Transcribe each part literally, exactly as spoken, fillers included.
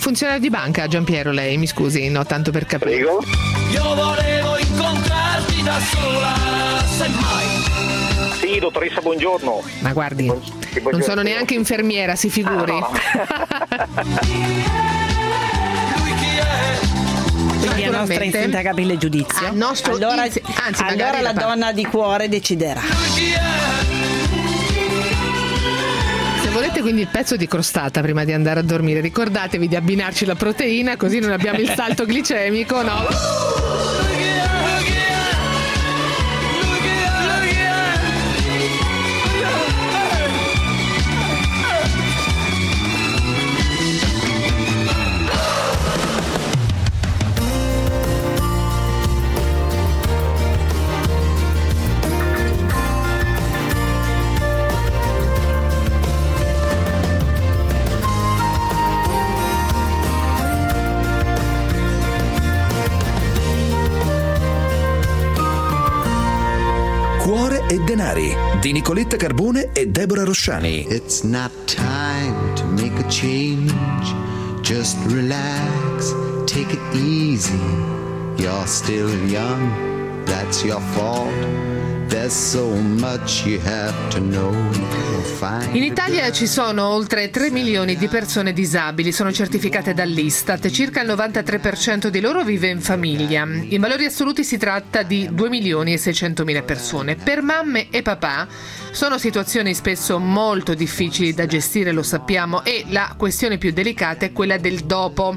funzionario di banca, Giampiero, lei, mi scusi, no, tanto per capire. Prego. Io volevo incontrarti da sola, semmai. Sì, dottoressa, buongiorno. Ma guardi, non sono neanche infermiera, si figuri. Ah, no. Lui chi è? Quindi a nostro Naturalmente. insindacabile giudizio. A nostro allora insi- anzi, magari allora la la fa- donna di cuore deciderà. Lui chi è? Se volete quindi il pezzo di crostata prima di andare a dormire, ricordatevi di abbinarci la proteina, così non abbiamo il salto glicemico, no? Lui chi è? Lui chi è? Lui chi è? Lui chi è? Cuore e denari di Nicoletta Carbone e Deborah Rosciani. It's not time to make a change. Just relax, take it easy. You're still young, that's your fault. There's so much you have to know. Find In Italia ci sono oltre tre milioni di persone disabili, sono certificate dall'Istat, circa il novantatré per cento di loro vive in famiglia. In valori assoluti si tratta di due milioni e seicentomila persone. Per mamme e papà sono situazioni spesso molto difficili da gestire, lo sappiamo, e la questione più delicata è quella del dopo.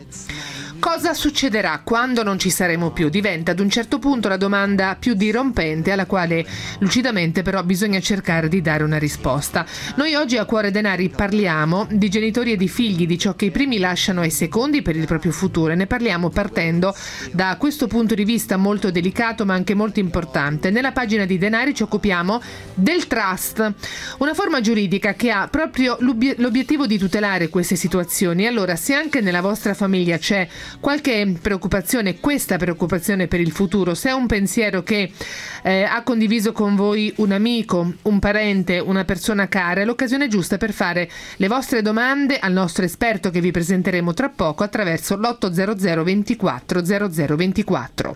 Cosa succederà quando non ci saremo più? Diventa ad un certo punto la domanda più dirompente, alla quale lucidamente però bisogna cercare di dare una risposta. Noi oggi a Cuore Denari parliamo di genitori e di figli, di ciò che i primi lasciano ai secondi per il proprio futuro, e ne parliamo partendo da questo punto di vista molto delicato ma anche molto importante. Nella pagina di Denari ci occupiamo del trust, una forma giuridica che ha proprio l'obiet- l'obiettivo di tutelare queste situazioni. Allora, se anche nella vostra famiglia c'è qualche preoccupazione, questa preoccupazione per il futuro, se è un pensiero che eh, ha condiviso con voi un amico, un parente, una persona cara, è l'occasione giusta per fare le vostre domande al nostro esperto che vi presenteremo tra poco attraverso l'ottocento ventiquattro zero zero ventiquattro.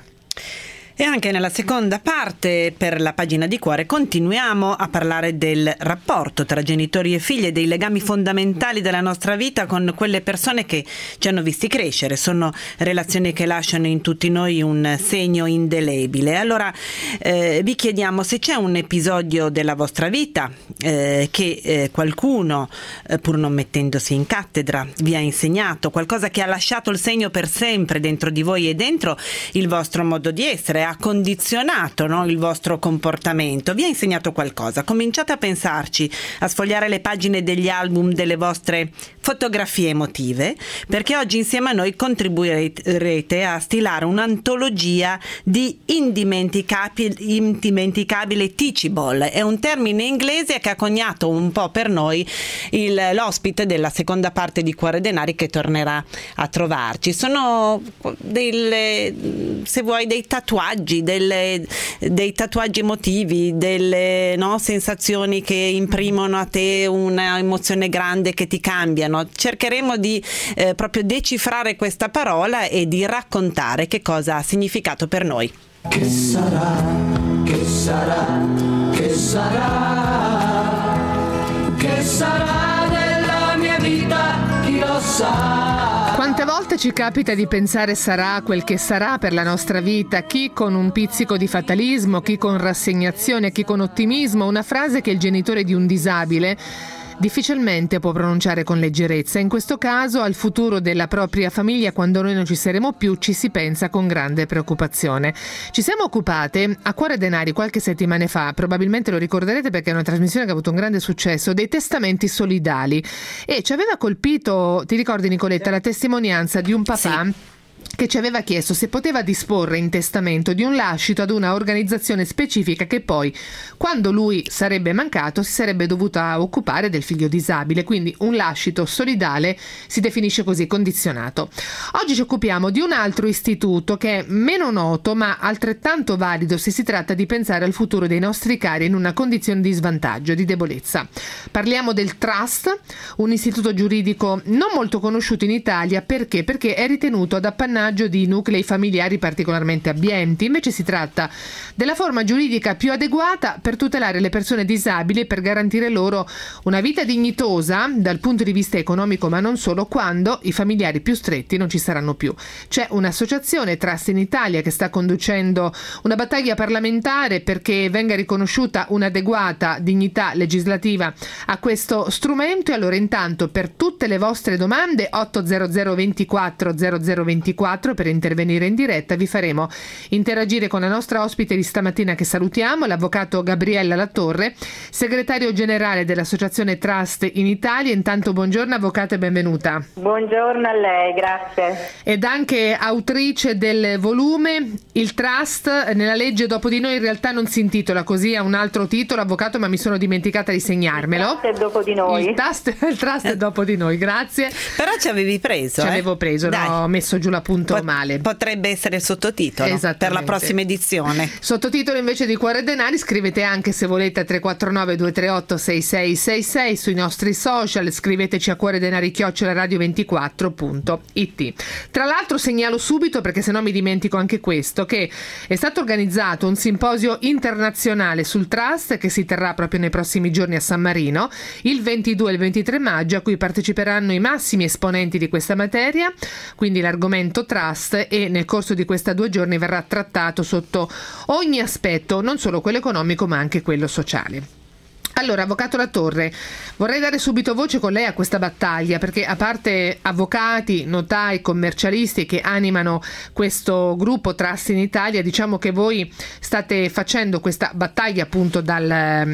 E anche nella seconda parte, per la pagina di Cuore, continuiamo a parlare del rapporto tra genitori e figli e dei legami fondamentali della nostra vita con quelle persone che ci hanno visti crescere. Sono relazioni che lasciano in tutti noi un segno indelebile. Allora eh, vi chiediamo se c'è un episodio della vostra vita eh, che eh, qualcuno, eh, pur non mettendosi in cattedra, vi ha insegnato, qualcosa che ha lasciato il segno per sempre dentro di voi e dentro il vostro modo di essere, ha condizionato, no, il vostro comportamento, vi ha insegnato qualcosa. Cominciate a pensarci, a sfogliare le pagine degli album delle vostre fotografie emotive, perché oggi insieme a noi contribuirete a stilare un'antologia di indimenticabile, indimenticabile teachable. È un termine inglese che ha coniato un po' per noi il, l'ospite della seconda parte di Cuore Denari, che tornerà a trovarci. Sono delle, se vuoi, dei tatuaggi, delle, dei tatuaggi emotivi, delle no, sensazioni che imprimono a te una emozione grande, che ti cambiano. Cercheremo di eh, proprio decifrare questa parola e di raccontare che cosa ha significato per noi. Che sarà, che sarà, che sarà, che sarà della mia vita, chi lo sa. Quante volte ci capita di pensare sarà quel che sarà per la nostra vita, chi con un pizzico di fatalismo, chi con rassegnazione, chi con ottimismo, una frase che il genitore di un disabile difficilmente può pronunciare con leggerezza. In questo caso al futuro della propria famiglia, quando noi non ci saremo più, ci si pensa con grande preoccupazione. Ci siamo occupate a Cuore Denari qualche settimana fa, probabilmente lo ricorderete perché è una trasmissione che ha avuto un grande successo, dei testamenti solidali, e ci aveva colpito, ti ricordi Nicoletta, la testimonianza di un papà? Sì. che ci aveva chiesto se poteva disporre in testamento di un lascito ad una organizzazione specifica che poi, quando lui sarebbe mancato, si sarebbe dovuta occupare del figlio disabile, quindi un lascito solidale si definisce così, condizionato. Oggi ci occupiamo di un altro istituto che è meno noto ma altrettanto valido se si tratta di pensare al futuro dei nostri cari in una condizione di svantaggio, di debolezza. Parliamo del Trust, un istituto giuridico non molto conosciuto in Italia. Perché? Perché è ritenuto ad appannaggio di nuclei familiari particolarmente abbienti. Invece si tratta della forma giuridica più adeguata per tutelare le persone disabili e per garantire loro una vita dignitosa dal punto di vista economico, ma non solo, quando i familiari più stretti non ci saranno più. C'è un'associazione, Trust in Italia, che sta conducendo una battaglia parlamentare perché venga riconosciuta un'adeguata dignità legislativa a questo strumento. E allora, intanto, per tutte le vostre domande otto zero zero ventiquattro zero zero ventiquattro per intervenire in diretta. Vi faremo interagire con la nostra ospite di stamattina, che salutiamo, l'avvocato Gabriella Latorre, segretario generale dell'associazione Trust in Italia. Intanto buongiorno avvocato e benvenuta. Buongiorno a lei, grazie. Ed anche autrice del volume Il Trust nella legge dopo di noi. In realtà non si intitola così, ha un altro titolo, avvocato, ma mi sono dimenticata di segnarmelo. Il Trust è dopo di noi. Il Trust, il trust è dopo di noi, grazie. Però ci avevi preso. Ci eh? avevo preso, Dai. no, ho messo giù la punta Pot- male. Potrebbe essere sottotitolo Esattamente. per la prossima edizione. Sottotitolo invece di Cuore e Denari. Scrivete anche, se volete, a tre quattro nove due tre otto sei sei sei sei, sui nostri social. Scriveteci a cuore denari chiocciola radio ventiquattro punto it. Tra l'altro segnalo subito, perché sennò mi dimentico anche questo, che è stato organizzato un simposio internazionale sul Trust che si terrà proprio nei prossimi giorni a San Marino, il ventidue e il ventitré maggio, a cui parteciperanno i massimi esponenti di questa materia, quindi l'argomento Trust, e nel corso di questi due giorni verrà trattato sotto ogni aspetto, non solo quello economico ma anche quello sociale. Allora, avvocato Latorre, vorrei dare subito voce con lei a questa battaglia, perché a parte avvocati, notai, commercialisti che animano questo gruppo Trust in Italia, diciamo che voi state facendo questa battaglia appunto dal,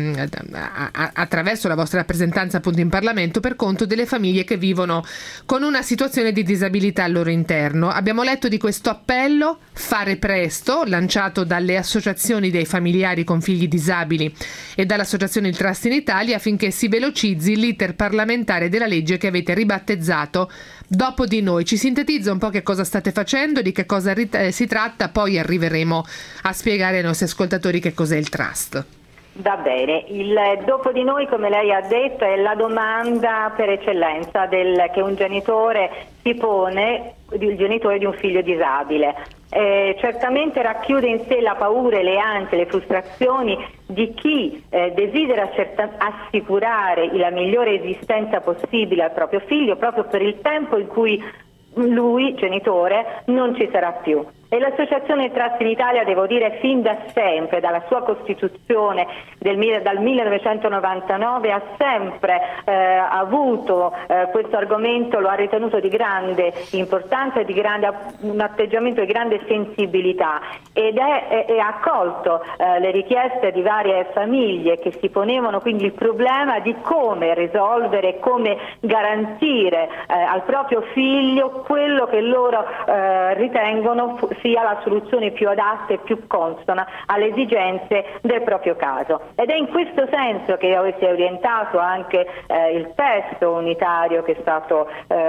a, a, attraverso la vostra rappresentanza appunto in Parlamento per conto delle famiglie che vivono con una situazione di disabilità al loro interno. Abbiamo letto di questo appello Fare Presto, lanciato dalle associazioni dei familiari con figli disabili e dall'associazione Il Trust in Italia, affinché si velocizzi l'iter parlamentare della legge che avete ribattezzato Dopo di noi. Ci sintetizza un po' che cosa state facendo, di che cosa rit- eh, si tratta, poi arriveremo a spiegare ai nostri ascoltatori che cos'è il Trust. Va bene, il dopo di noi, come lei ha detto, è la domanda per eccellenza del, che un genitore si pone, il genitore di un figlio disabile. Eh, certamente racchiude in sé la paura, le ansie, le frustrazioni di chi eh, desidera certa- assicurare la migliore esistenza possibile al proprio figlio, proprio per il tempo in cui lui, genitore, non ci sarà più. E l'associazione Trust in Italia, devo dire, fin da sempre, dalla sua costituzione del, dal millenovecentonovantanove, ha sempre eh, avuto eh, questo argomento, lo ha ritenuto di grande importanza e di grande, un atteggiamento di grande sensibilità, ed è, è, è accolto eh, le richieste di varie famiglie che si ponevano quindi il problema di come risolvere, come garantire eh, al proprio figlio quello che loro eh, ritengono fu- sia la soluzione più adatta e più consona alle esigenze del proprio caso. Ed è in questo senso che si è orientato anche eh, il testo unitario che è stato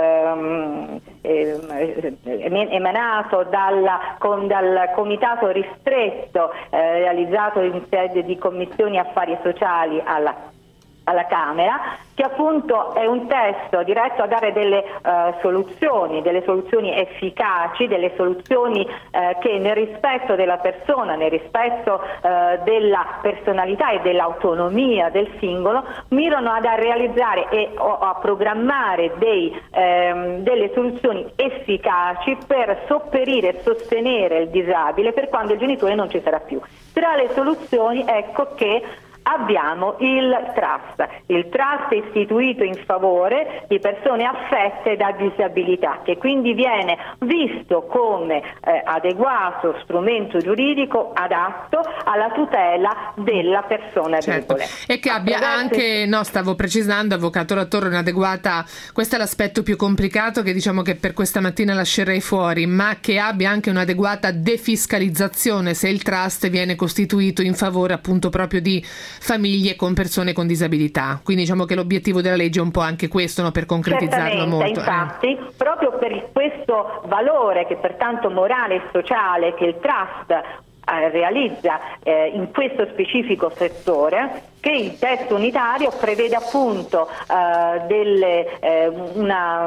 ehm, eh, emanato dalla, con, dal comitato ristretto eh, realizzato in sede di commissioni affari sociali alla alla Camera, che appunto è un testo diretto a dare delle uh, soluzioni, delle soluzioni efficaci, delle soluzioni uh, che nel rispetto della persona, nel rispetto uh, della personalità e dell'autonomia del singolo, mirano ad a realizzare e o, a programmare dei, ehm, delle soluzioni efficaci per sopperire e sostenere il disabile per quando il genitore non ci sarà più. Tra le soluzioni, ecco che abbiamo il trust. Il trust è istituito in favore di persone affette da disabilità, che quindi viene visto come eh, adeguato strumento giuridico adatto alla tutela della persona certo. debole. E che abbia anche, no, stavo precisando, avvocato Latorre, un'adeguata, questo è l'aspetto più complicato che diciamo che per questa mattina lascerei fuori, ma che abbia anche un'adeguata defiscalizzazione se il trust viene costituito in favore appunto proprio di famiglie con persone con disabilità. Quindi diciamo che l'obiettivo della legge è un po' anche questo, no, per concretizzarlo Certamente, molto. Infatti, eh. proprio per questo valore che pertanto morale e sociale che il trust eh, realizza eh, in questo specifico settore, che il testo unitario prevede appunto eh, delle, eh, una,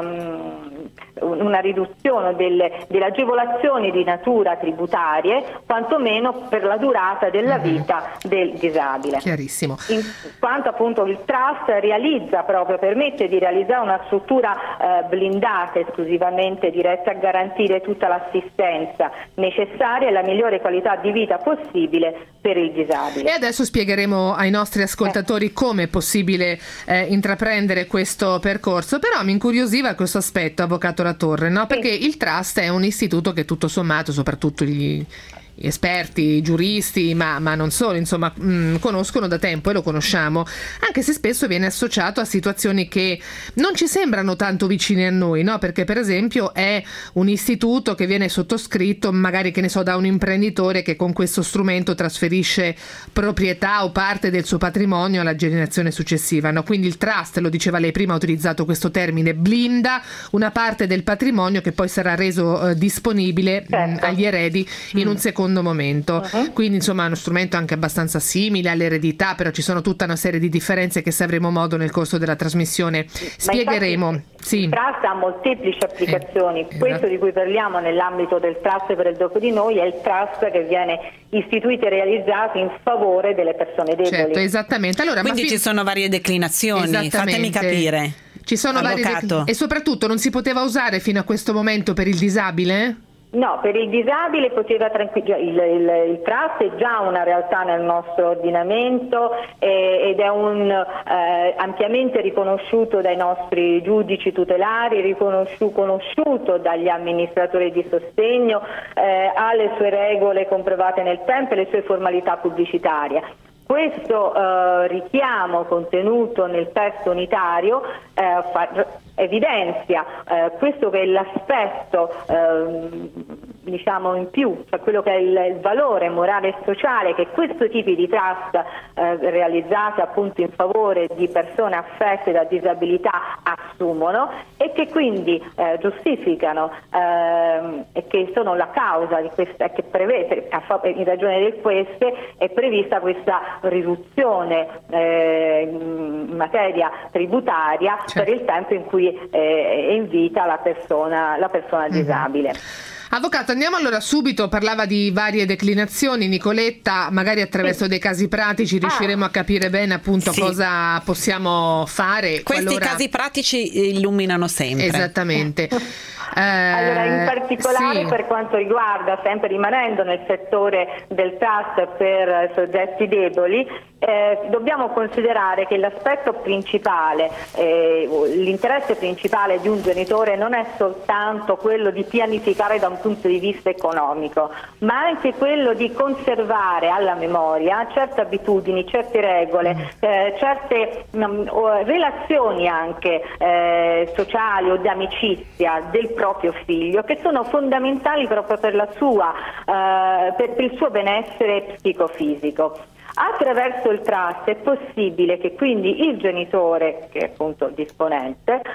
una riduzione delle, delle agevolazioni di natura tributarie, quantomeno per la durata della vita del disabile. Chiarissimo. In quanto appunto il trust realizza proprio, permette di realizzare una struttura eh, blindata esclusivamente diretta a garantire tutta l'assistenza necessaria e la migliore qualità di vita possibile per il disabile. E adesso spiegheremo ai nostri ascoltatori come è possibile eh, intraprendere questo percorso, però mi incuriosiva questo aspetto, avvocato Latorre, no? Perché sì. Il trust è un istituto che tutto sommato, soprattutto gli esperti, giuristi, ma, ma non solo, insomma, mh, conoscono da tempo e lo conosciamo, anche se spesso viene associato a situazioni che non ci sembrano tanto vicine a noi, no? Perché per esempio è un istituto che viene sottoscritto magari, che ne so, da un imprenditore che con questo strumento trasferisce proprietà o parte del suo patrimonio alla generazione successiva, no? Quindi il trust, lo diceva lei prima, ha utilizzato questo termine, blinda una parte del patrimonio che poi sarà reso eh, disponibile certo. mh, agli eredi in mm. un secondo momento. Uh-huh. Quindi insomma è uno strumento anche abbastanza simile all'eredità, però ci sono tutta una serie di differenze che se avremo modo nel corso della trasmissione spiegheremo. Infatti, sì. Il trust ha molteplici applicazioni. Eh, Questo di cui parliamo nell'ambito del trust per il dopo di noi è il trust che viene istituito e realizzato in favore delle persone deboli. Certo, esattamente. Allora, quindi ma fi- ci sono varie declinazioni, fatemi capire. Ci sono varie declinazioni. E soprattutto non si poteva usare fino a questo momento per il disabile? No, per il disabile poteva tranquillamente, il, il, il trust è già una realtà nel nostro ordinamento eh, ed è un eh, ampiamente riconosciuto dai nostri giudici tutelari, riconosciuto conosciuto dagli amministratori di sostegno, eh, ha le sue regole comprovate nel tempo e le sue formalità pubblicitarie. Questo eh, richiamo contenuto nel testo unitario eh, fa, evidenzia eh, questo che è l'aspetto eh, diciamo in più, cioè quello che è il, il valore morale e sociale che questo tipo di trust eh, realizzati appunto in favore di persone affette da disabilità assumono e che quindi eh, giustificano eh, e che sono la causa di questa, che prevede, in ragione di queste è prevista questa riduzione eh, in materia tributaria certo. per il tempo in cui eh, è in vita la persona, la persona disabile. Mm-hmm. Avvocato, andiamo allora subito, parlava di varie declinazioni, Nicoletta, magari attraverso sì. dei casi pratici riusciremo ah. a capire bene appunto sì. cosa possiamo fare. Questi qualora... casi pratici illuminano sempre. Esattamente. Eh, allora, in particolare sì. per quanto riguarda, sempre rimanendo nel settore del trust per soggetti deboli, eh, dobbiamo considerare che l'aspetto principale, eh, l'interesse principale di un genitore non è soltanto quello di pianificare da un punto di vista economico, ma anche quello di conservare alla memoria certe abitudini, certe regole, eh, certe mh, relazioni anche eh, sociali o di amicizia del proprio figlio, che sono fondamentali proprio per la sua, eh, per, per il suo benessere psicofisico. Attraverso il trust è possibile che quindi il genitore, che è appunto disponente, eh,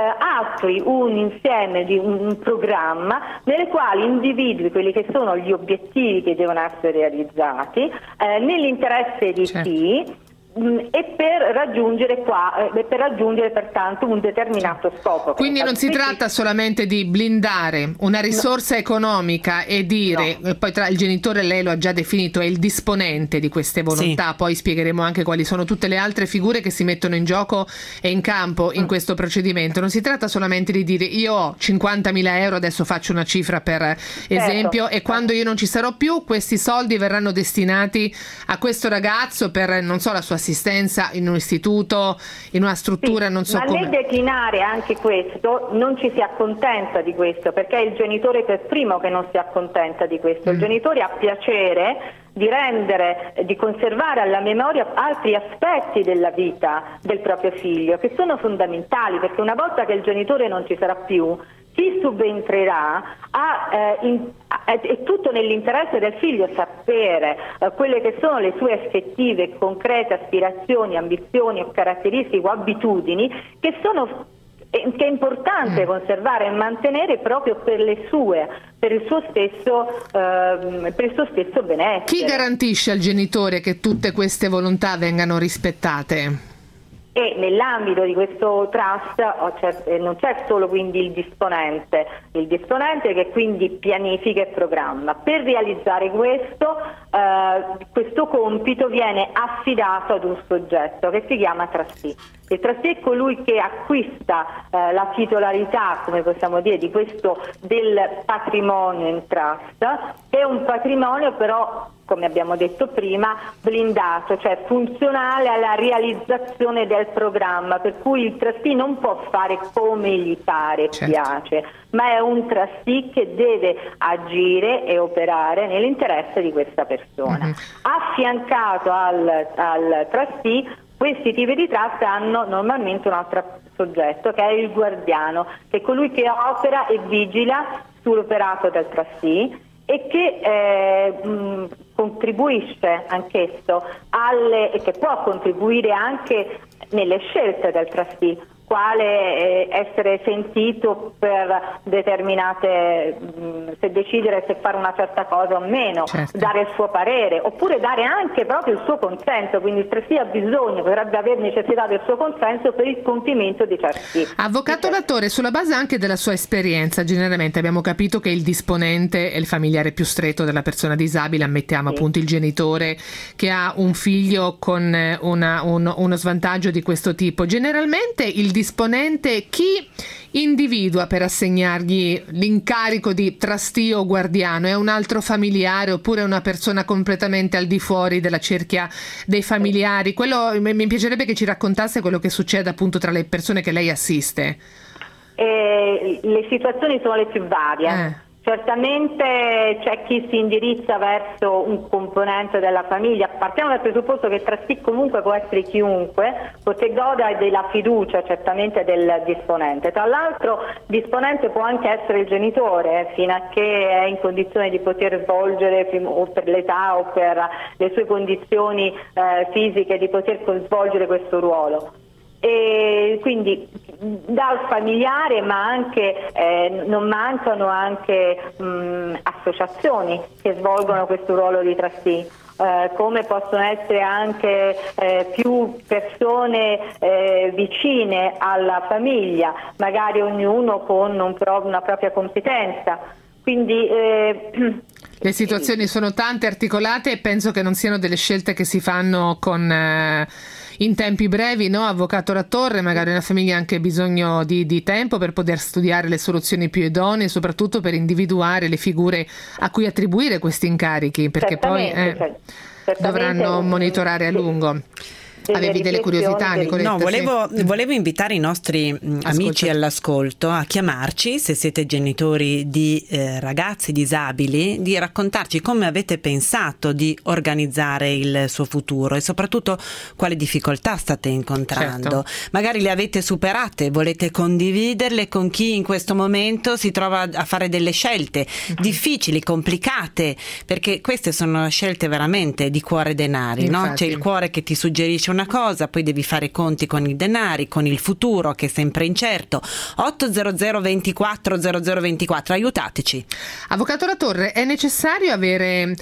attui un insieme di un, un programma nel quale individui quelli che sono gli obiettivi che devono essere realizzati, eh, nell'interesse di certo. chi, e per raggiungere qua eh, per raggiungere pertanto un determinato scopo. Quindi non si tratta solamente di blindare una risorsa no. economica e dire no. poi tra il genitore, lei lo ha già definito, è il disponente di queste volontà, sì. Poi spiegheremo anche quali sono tutte le altre figure che si mettono in gioco e in campo in mm. questo procedimento. Non si tratta solamente di dire io ho cinquantamila euro, adesso faccio una cifra per esempio, certo. E quando io non ci sarò più questi soldi verranno destinati a questo ragazzo per, non so, la sua assistenza in un istituto, in una struttura, sì, non so ma come. Ma nel declinare anche questo non ci si accontenta di questo, perché è il genitore per primo che non si accontenta di questo. Mm. Il genitore ha piacere di rendere, di conservare alla memoria altri aspetti della vita del proprio figlio che sono fondamentali, perché una volta che il genitore non ci sarà più, chi subentrerà ha, eh, in, è, è tutto nell'interesse del figlio sapere eh, quelle che sono le sue effettive, concrete aspirazioni, ambizioni o caratteristiche o abitudini che sono che è importante mm. conservare e mantenere proprio per le sue, per il suo stesso, eh, per il suo stesso benessere. Chi garantisce al genitore che tutte queste volontà vengano rispettate? E nell'ambito di questo trust non c'è solo quindi il disponente, il disponente che quindi pianifica e programma. Per realizzare questo, eh, questo compito viene affidato ad un soggetto che si chiama trustee. Il trustee è colui che acquista eh, la titolarità, come possiamo dire, di questo del patrimonio in trust, che è un patrimonio però, come abbiamo detto prima, blindato, cioè funzionale alla realizzazione del programma, per cui il trustee non può fare come gli pare, certo. piace, ma è un trustee che deve agire e operare nell'interesse di questa persona. Mm-hmm. Affiancato al, al trustee, questi tipi di trust hanno normalmente un altro soggetto che è il guardiano, che è colui che opera e vigila sull'operato del trustee e che eh, mh, contribuisce anch'esso alle, e che può contribuire anche nelle scelte del trustee, quale eh, essere sentito per determinate, mh, se decidere se fare una certa cosa o meno, certo. dare il suo parere, oppure dare anche proprio il suo consenso, quindi il trustee ha bisogno, potrebbe aver necessità del suo consenso per il compimento di certi. Avvocato Lattore, sulla base anche della sua esperienza, generalmente abbiamo capito che il disponente è il familiare più stretto della persona disabile, ammettiamo sì. appunto il genitore che ha un figlio con una, un, uno svantaggio di questo tipo. Generalmente il disponente chi individua per assegnargli l'incarico di trustee o guardiano? È un altro familiare oppure una persona completamente al di fuori della cerchia dei familiari? Quello, mi piacerebbe che ci raccontasse quello che succede appunto tra le persone che lei assiste. Eh, le situazioni sono le più varie. Eh. Certamente c'è chi si indirizza verso un componente della famiglia. Partiamo dal presupposto che il trustee comunque può essere chiunque, perché goda della fiducia certamente del disponente. Tra l'altro il disponente può anche essere il genitore, fino a che è in condizione di poter svolgere, o per l'età o per le sue condizioni eh, fisiche, di poter svolgere questo ruolo. E quindi dal familiare, ma anche eh, non mancano anche mh, associazioni che svolgono questo ruolo di trustee, eh, come possono essere anche eh, più persone eh, vicine alla famiglia, magari ognuno con un pro- una propria competenza. Quindi eh, le situazioni sono tante, articolate, e penso che non siano delle scelte che si fanno con eh, in tempi brevi, no? Avvocato Lattore, magari una famiglia ha anche bisogno di, di tempo per poter studiare le soluzioni più idonee, soprattutto per individuare le figure a cui attribuire questi incarichi, perché poi eh, dovranno monitorare a lungo. Avevi delle curiosità, Nicoletta? No, volevo, sì. volevo invitare i nostri Ascolta. amici all'ascolto a chiamarci, se siete genitori di eh, ragazzi disabili, di raccontarci come avete pensato di organizzare il suo futuro e soprattutto quali difficoltà state incontrando. Certo. Magari le avete superate, volete condividerle con chi in questo momento si trova a fare delle scelte uh-huh. difficili, complicate, perché queste sono scelte veramente di cuore e denari, no? C'è il cuore che ti suggerisce una cosa, poi devi fare i conti con i denari, con il futuro che è sempre incerto. ottocento ventiquattro zero zero ventiquattro, aiutateci. Avvocato Latorre, è necessario avere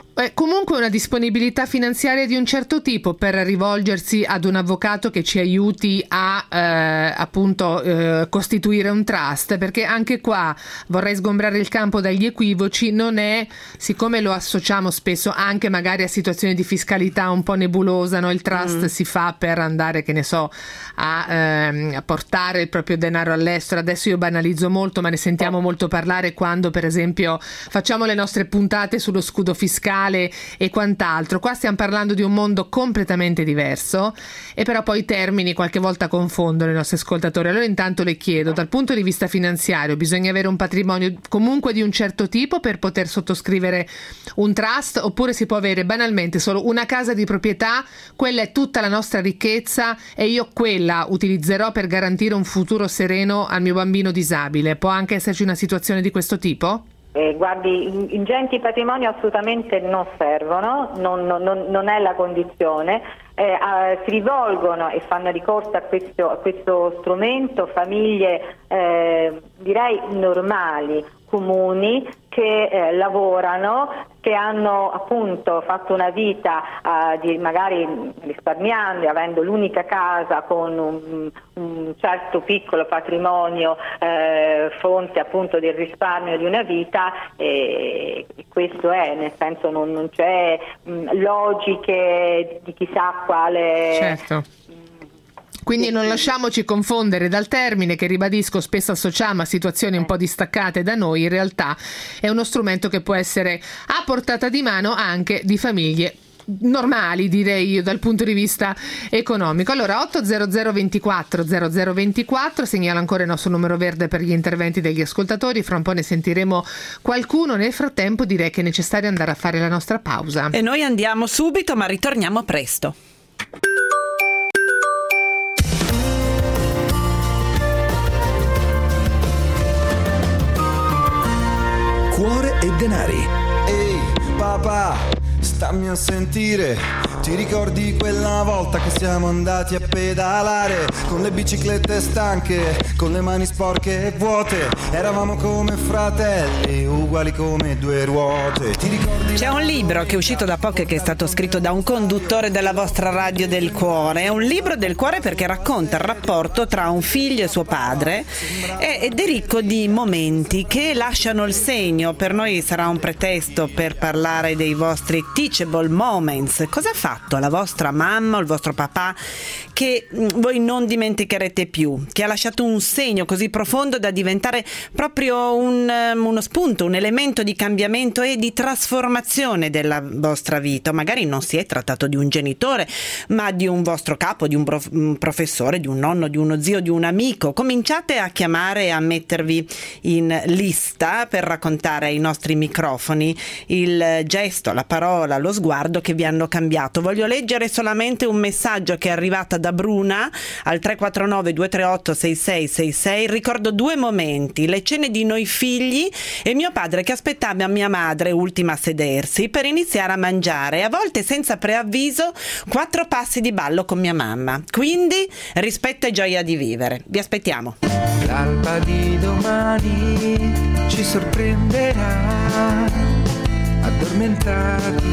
Eh, comunque una disponibilità finanziaria di un certo tipo per rivolgersi ad un avvocato che ci aiuti a eh, appunto eh, costituire un trust, perché anche qua vorrei sgombrare il campo dagli equivoci. Non è, siccome lo associamo spesso anche magari a situazioni di fiscalità un po' nebulosa, no? Il trust mm. si fa per andare, che ne so, a, ehm, a portare il proprio denaro all'estero. Adesso io banalizzo molto, ma ne sentiamo molto parlare quando per esempio facciamo le nostre puntate sullo scudo fiscale e quant'altro. Qua stiamo parlando di un mondo completamente diverso, e però poi i termini qualche volta confondono i nostri ascoltatori. Allora intanto le chiedo, dal punto di vista finanziario bisogna avere un patrimonio comunque di un certo tipo per poter sottoscrivere un trust, oppure si può avere banalmente solo una casa di proprietà, quella è tutta la nostra ricchezza e io quella utilizzerò per garantire un futuro sereno al mio bambino disabile? Può anche esserci una situazione di questo tipo? Eh, guardi, ingenti patrimoni assolutamente non servono, non, non, non è la condizione. Eh, eh, si rivolgono e fanno ricorso a questo, a questo strumento famiglie eh, direi normali, comuni, che eh, lavorano, che hanno appunto fatto una vita uh, di, magari risparmiando, avendo l'unica casa con un, un certo piccolo patrimonio, eh, fonte appunto del risparmio di una vita, e questo è, nel senso non, non c'è mh, logiche di chissà quale. Certo. Quindi non lasciamoci confondere dal termine che, ribadisco, spesso associamo a situazioni un po' distaccate da noi. In realtà è uno strumento che può essere a portata di mano anche di famiglie normali, direi io, dal punto di vista economico. Allora otto zero zero ventiquattro zero zero ventiquattro segnala ancora il nostro numero verde per gli interventi degli ascoltatori. Fra un po' ne sentiremo qualcuno. Nel frattempo direi che è necessario andare a fare la nostra pausa, e noi andiamo subito, ma ritorniamo presto. Cuore e denari. Ehi, papà, stammi a sentire. Ti ricordi quella volta che siamo andati a pedalare con le biciclette stanche, con le mani sporche e vuote? Eravamo come fratelli, uguali come due ruote. Ti ricordi? C'è un libro che è uscito da poco e che è stato scritto da un conduttore della vostra radio del cuore. È un libro del cuore perché racconta il rapporto tra un figlio e suo padre, ed è ricco di momenti che lasciano il segno. Per noi sarà un pretesto per parlare dei vostri teachable moments. Cosa ha fatto la vostra mamma o il vostro papà che voi non dimenticherete più, che ha lasciato un segno così profondo da diventare proprio un, uno spunto, un elemento di cambiamento e di trasformazione della vostra vita? Magari non si è trattato di un genitore, ma di un vostro capo, di un, prof, un professore, di un nonno, di uno zio, di un amico. Cominciate a chiamare e a mettervi in lista per raccontare ai nostri microfoni il gesto, la parola, lo sguardo che vi hanno cambiato. Voglio leggere solamente un messaggio che è arrivata da Bruna al tre quattro nove due tre otto sei sei sei sei. Ricordo due momenti: le cene di noi figli e mio padre che aspettava mia madre ultima a sedersi per iniziare a mangiare, a volte senza preavviso, quattro passi di ballo con mia mamma. Quindi rispetto e gioia di vivere. Vi aspettiamo. L'alba di domani ci sorprenderà, addormentati,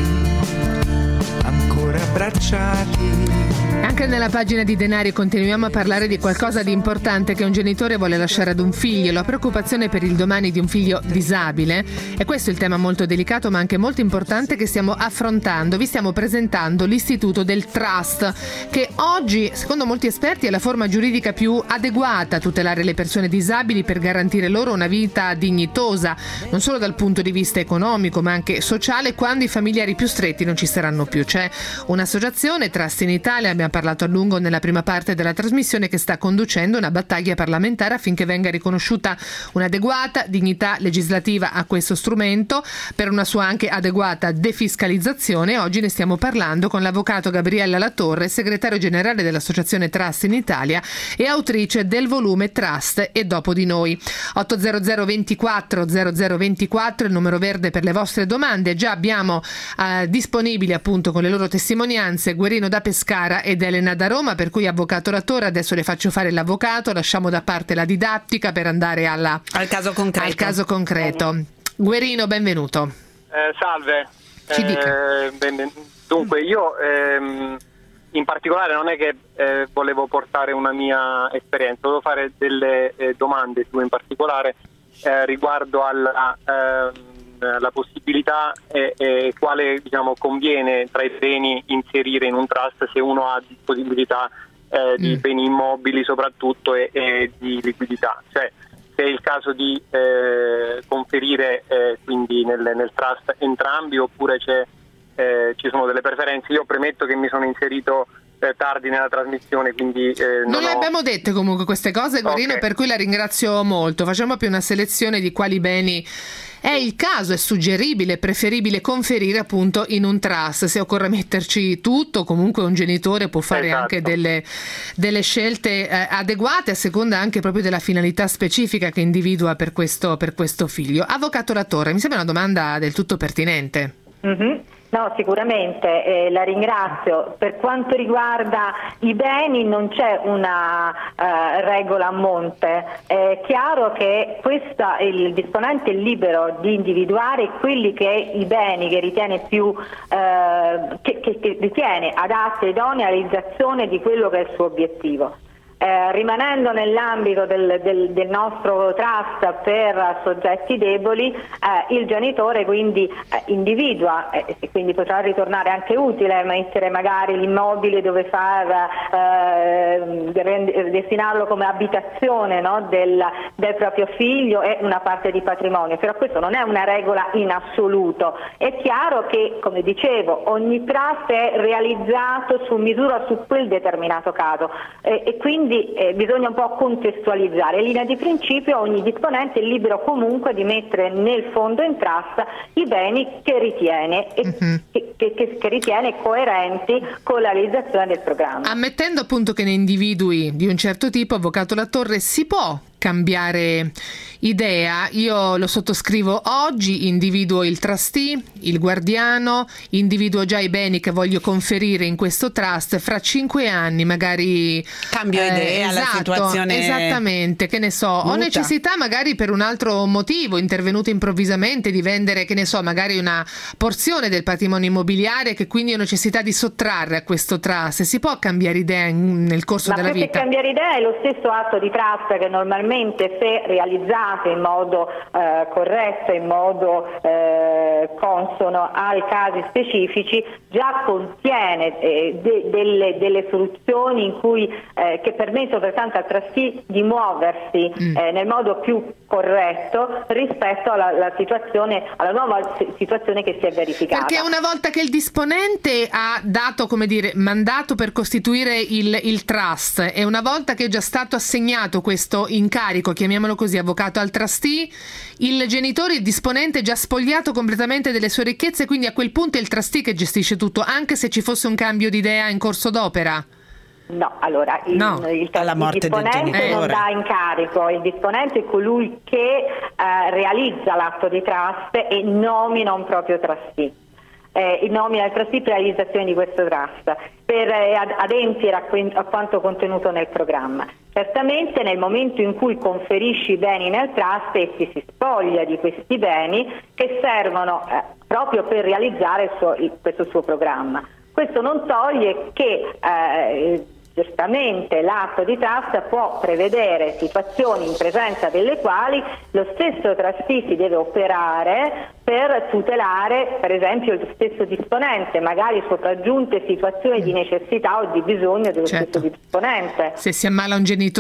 ancora abbracciati. Anche nella pagina di Denari continuiamo a parlare di qualcosa di importante che un genitore vuole lasciare ad un figlio, la preoccupazione per il domani di un figlio disabile. E questo è il tema molto delicato ma anche molto importante che stiamo affrontando. Vi stiamo presentando l'istituto del trust, che oggi, secondo molti esperti, è la forma giuridica più adeguata a tutelare le persone disabili per garantire loro una vita dignitosa, non solo dal punto di vista economico ma anche sociale, quando i familiari più stretti non ci saranno più. C'è un'associazione, Trust in Italia, abbiamo parlato a lungo nella prima parte della trasmissione, che sta conducendo una battaglia parlamentare affinché venga riconosciuta un'adeguata dignità legislativa a questo strumento per una sua anche adeguata defiscalizzazione. Oggi ne stiamo parlando con l'avvocato Gabriella Latorre, segretario generale dell'associazione Trust in Italia e autrice del volume Trust e dopo di noi. otto zero zero ventiquattro zero zero ventiquattro il numero verde per le vostre domande. Già abbiamo eh, disponibili appunto con le loro testimonianze Guerino da Pescara ed Elena da Roma, per cui avvocato Latorre, adesso le faccio fare l'avvocato, lasciamo da parte la didattica per andare alla, al caso concreto. Al caso concreto. Guerino, benvenuto. Eh, salve. Ci dica. Eh, bene, dunque io ehm, in particolare non è che eh, volevo portare una mia esperienza, volevo fare delle eh, domande più in particolare eh, riguardo alla ehm, la possibilità e, e quale, diciamo, conviene tra i beni inserire in un trust se uno ha disponibilità eh, di mm. beni immobili soprattutto e, e di liquidità, cioè se è il caso di eh, conferire eh, quindi nel, nel trust entrambi oppure c'è, eh, ci sono delle preferenze. Io premetto che mi sono inserito eh, tardi nella trasmissione, quindi eh, non, non le ho... abbiamo dette comunque queste cose, Guarino, okay. Per cui la ringrazio molto. Facciamo più una selezione di quali beni è il caso, è suggeribile, è preferibile conferire appunto in un trust. Se occorre metterci tutto, comunque un genitore può fare esatto. anche delle, delle scelte eh, adeguate a seconda anche proprio della finalità specifica che individua per questo, per questo figlio. Avvocato Latorre, mi sembra una domanda del tutto pertinente. Mm-hmm. No, sicuramente, eh, la ringrazio. Per quanto riguarda i beni non c'è una uh, regola a monte. È chiaro che questa, il disponente è libero di individuare quelli che i beni che ritiene più uh, che, che, che ritiene adatti e idonei alla realizzazione di quello che è il suo obiettivo. Eh, rimanendo nell'ambito del, del, del nostro trust per soggetti deboli, eh, il genitore quindi eh, individua e eh, quindi potrà ritornare anche utile mettere magari l'immobile dove far eh, rend- destinarlo come abitazione, no, del, del proprio figlio e una parte di patrimonio, però questo non è una regola in assoluto. È chiaro che, come dicevo, ogni trust è realizzato su misura su quel determinato caso e, e quindi Quindi eh, bisogna un po' contestualizzare. In linea di principio ogni disponente è libero comunque di mettere nel fondo in trust i beni che ritiene e uh-huh. che, che, che ritiene coerenti con la realizzazione del programma. Ammettendo appunto che ne individui di un certo tipo, Avvocato Latorre, si può cambiare idea? Io lo sottoscrivo oggi, individuo il trustee, il guardiano, individuo già i beni che voglio conferire in questo trust, fra cinque anni magari cambio eh, idea, esatto, la situazione esattamente, che ne so, muta. Ho necessità magari per un altro motivo intervenuto improvvisamente di vendere, che ne so, magari una porzione del patrimonio immobiliare che quindi ho necessità di sottrarre a questo trust. Si può cambiare idea in, nel corso Ma della vita? Ma cambiare idea è lo stesso atto di trust che normalmente, se realizzato in modo eh, corretto, in modo eh, consono ai casi specifici, già contiene eh, de- delle, delle soluzioni in cui eh, che permettono pertanto al trustee di muoversi mm. eh, nel modo più corretto rispetto alla, alla situazione, alla nuova situazione che si è verificata. Perché una volta che il disponente ha dato, come dire, mandato per costituire il, il trust e una volta che è già stato assegnato questo incarico, chiamiamolo così, avvocato, al trustee, il genitore, il disponente è già spogliato completamente delle sue ricchezze, quindi a quel punto è il trustee che gestisce tutto, anche se ci fosse un cambio di idea in corso d'opera? No, allora il, no, il, il, alla morte il disponente del non dà incarico, il disponente è colui che eh, realizza l'atto di trust e nomina un proprio trustee. Eh, nomina il trustee per la realizzazione di questo trust, per eh, adempiere a, que- a quanto contenuto nel programma. Certamente nel momento in cui conferisci i beni nel trust, essi si spoglia di questi beni che servono eh, proprio per realizzare il suo, il, questo suo programma. Questo non toglie che eh, certamente l'atto di trust può prevedere situazioni in presenza delle quali lo stesso trustee si deve operare per tutelare per esempio il stesso disponente, magari sopraggiunte situazioni di necessità o di bisogno dello certo. stesso disponente. Se si ammala un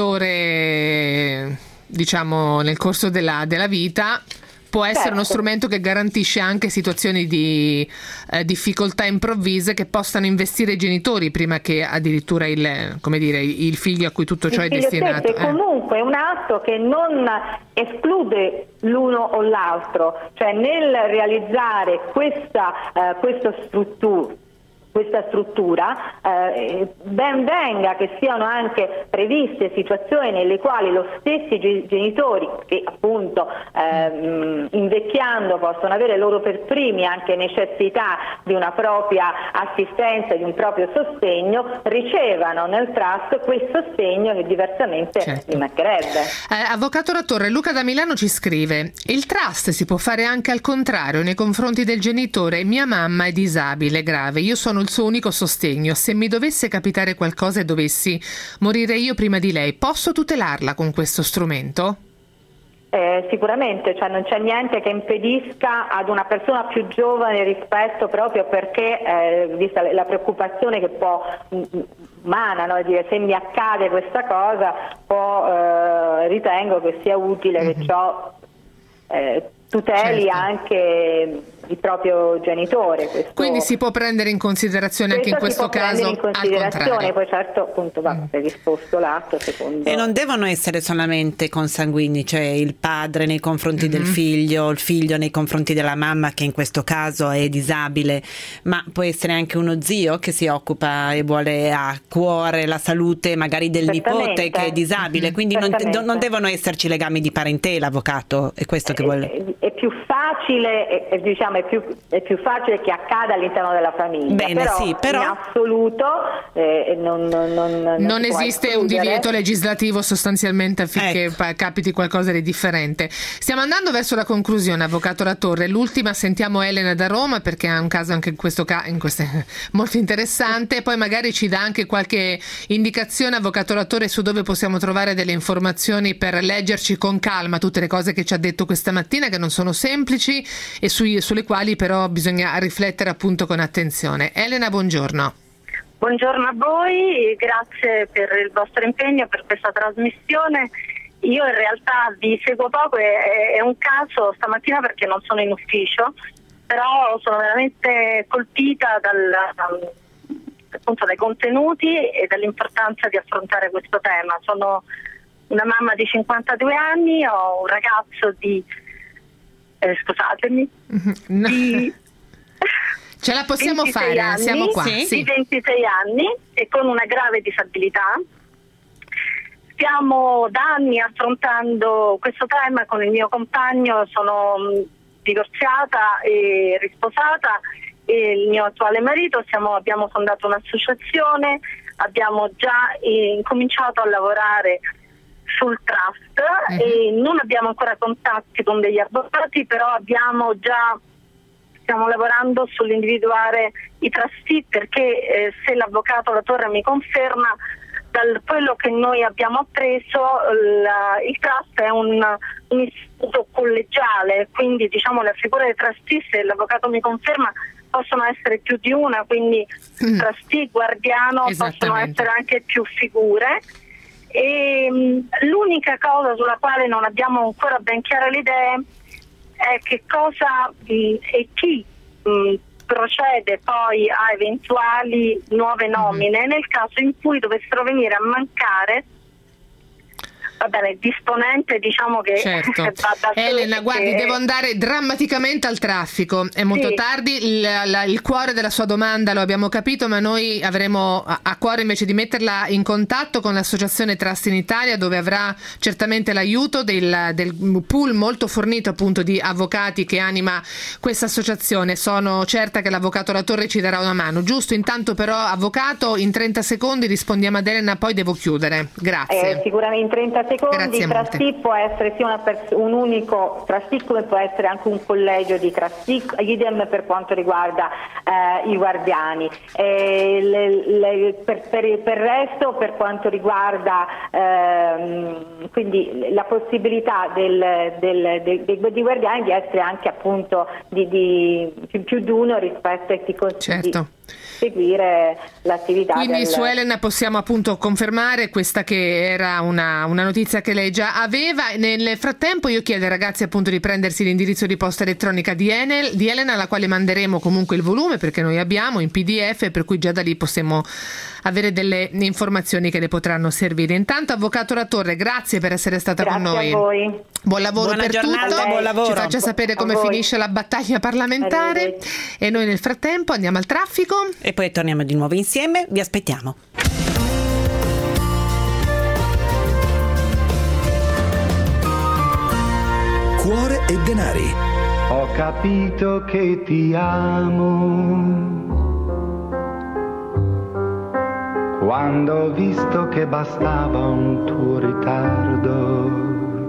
genitore, diciamo, nel corso della, della vita, può essere certo. uno strumento che garantisce anche situazioni di eh, difficoltà improvvise che possano investire i genitori prima che addirittura il, come dire, il figlio a cui tutto ciò il è destinato. È comunque un atto che non esclude l'uno o l'altro, cioè nel realizzare questa, eh, questo struttura questa struttura, eh, ben venga che siano anche previste situazioni nelle quali lo stessi genitori, che appunto eh, invecchiando possono avere loro per primi anche necessità di una propria assistenza, di un proprio sostegno, ricevano nel trust quel sostegno che diversamente certo. gli mancherebbe. Eh, Avvocato Latorre, Luca da Milano ci scrive: il trust si può fare anche al contrario nei confronti del genitore. Mia mamma è disabile grave, io sono il suo unico sostegno. Se mi dovesse capitare qualcosa e dovessi morire io prima di lei, posso tutelarla con questo strumento? Eh, sicuramente, cioè non c'è niente che impedisca ad una persona più giovane rispetto, proprio perché eh, vista la preoccupazione che può umana, no? Dire, se mi accade questa cosa può, eh, ritengo che sia utile mm-hmm. che ciò eh, tuteli certo. anche il proprio genitore. Questo, quindi si può prendere in considerazione anche in questo caso in considerazione, poi certo appunto va mm. predisposto l'atto secondo. E non devono essere solamente consanguigni, cioè il padre nei confronti mm-hmm. del figlio, il figlio nei confronti della mamma che in questo caso è disabile, ma può essere anche uno zio che si occupa e vuole a cuore la salute magari del nipote che è disabile, mm-hmm. quindi non, non devono esserci legami di parentela, avvocato, è questo che vuole. È, è più facile, è, diciamo è più, è più facile che accada all'interno della famiglia. Bene, però, sì, però in assoluto eh, non, non, non, non, non esiste un divieto legislativo sostanzialmente affinché ecco. capiti qualcosa di differente. Stiamo andando verso la conclusione, avvocato Latorre. L'ultima sentiamo Elena da Roma, perché ha un caso anche in questo caso in questo, molto interessante, poi magari ci dà anche qualche indicazione, avvocato Latorre, su dove possiamo trovare delle informazioni per leggerci con calma tutte le cose che ci ha detto questa mattina, che non sono semplici e sui, sulle quali però bisogna riflettere appunto con attenzione. Elena, buongiorno. Buongiorno a voi, grazie per il vostro impegno, per questa trasmissione. Io in realtà vi seguo poco, è, è un caso stamattina perché non sono in ufficio, però sono veramente colpita dal, appunto dai contenuti e dall'importanza di affrontare questo tema. Sono una mamma di cinquantadue anni, ho un ragazzo di eh, scusatemi no. di ce la possiamo fare, anni, siamo qua sì, sì. di ventisei anni e con una grave disabilità. Stiamo da anni affrontando questo tema con il mio compagno, sono divorziata e risposata, e il mio attuale marito, siamo, abbiamo fondato un'associazione, abbiamo già incominciato a lavorare sul trust uh-huh. e non abbiamo ancora contatti con degli avvocati, però abbiamo già stiamo lavorando sull'individuare i trustee, perché eh, se l'avvocato Latorre mi conferma, da quello che noi abbiamo appreso, la, il trust è un, un istituto collegiale, quindi diciamo la figura dei trustee, se l'avvocato mi conferma, possono essere più di una, quindi mm. trustee, guardiano, possono essere anche più figure. E mh, l'unica cosa sulla quale non abbiamo ancora ben chiare le idee è che cosa mh, e chi mh, procede poi a eventuali nuove nomine mm-hmm. nel caso in cui dovessero venire a mancare, va bene, disponente, diciamo che certo. va da Elena, guardi, che... devo andare drammaticamente al traffico, è molto sì. tardi, il, la, il cuore della sua domanda lo abbiamo capito, ma noi avremo a, a cuore invece di metterla in contatto con l'associazione Trust in Italia, dove avrà certamente l'aiuto del, del pool molto fornito appunto di avvocati che anima questa associazione. Sono certa che l'avvocato Latorre ci darà una mano. Giusto, intanto però, avvocato, in trenta secondi rispondiamo ad Elena, poi devo chiudere. Grazie. Eh, sicuramente in trenta secondi. Il trustee può essere sia una pers- un unico trustee, come può essere anche un collegio di trustee, idem per quanto riguarda eh, i guardiani. Eh, le, le, per, per, per il resto, per quanto riguarda ehm, quindi la possibilità del, del, del, dei, dei guardiani di essere anche appunto di, di più, più di uno rispetto a chi certo. seguire l'attività. Quindi del... su Elena possiamo appunto confermare questa che era una, una notizia che lei già aveva. Nel frattempo io chiedo ai ragazzi appunto di prendersi l'indirizzo di posta elettronica di, Enel, di Elena, alla quale manderemo comunque il volume, perché noi abbiamo in P D F, per cui già da lì possiamo avere delle informazioni che le potranno servire. Intanto, avvocato Latorre, grazie per essere stata grazie con noi. A voi. Buon lavoro. Buona per giornata, tutto. buon lavoro. Ci faccia sapere come finisce la battaglia parlamentare e noi nel frattempo andiamo al traffico. musico e poi torniamo di nuovo insieme. Vi aspettiamo. Cuore e denari. Ho capito che ti amo quando ho visto che bastava un tuo ritardo.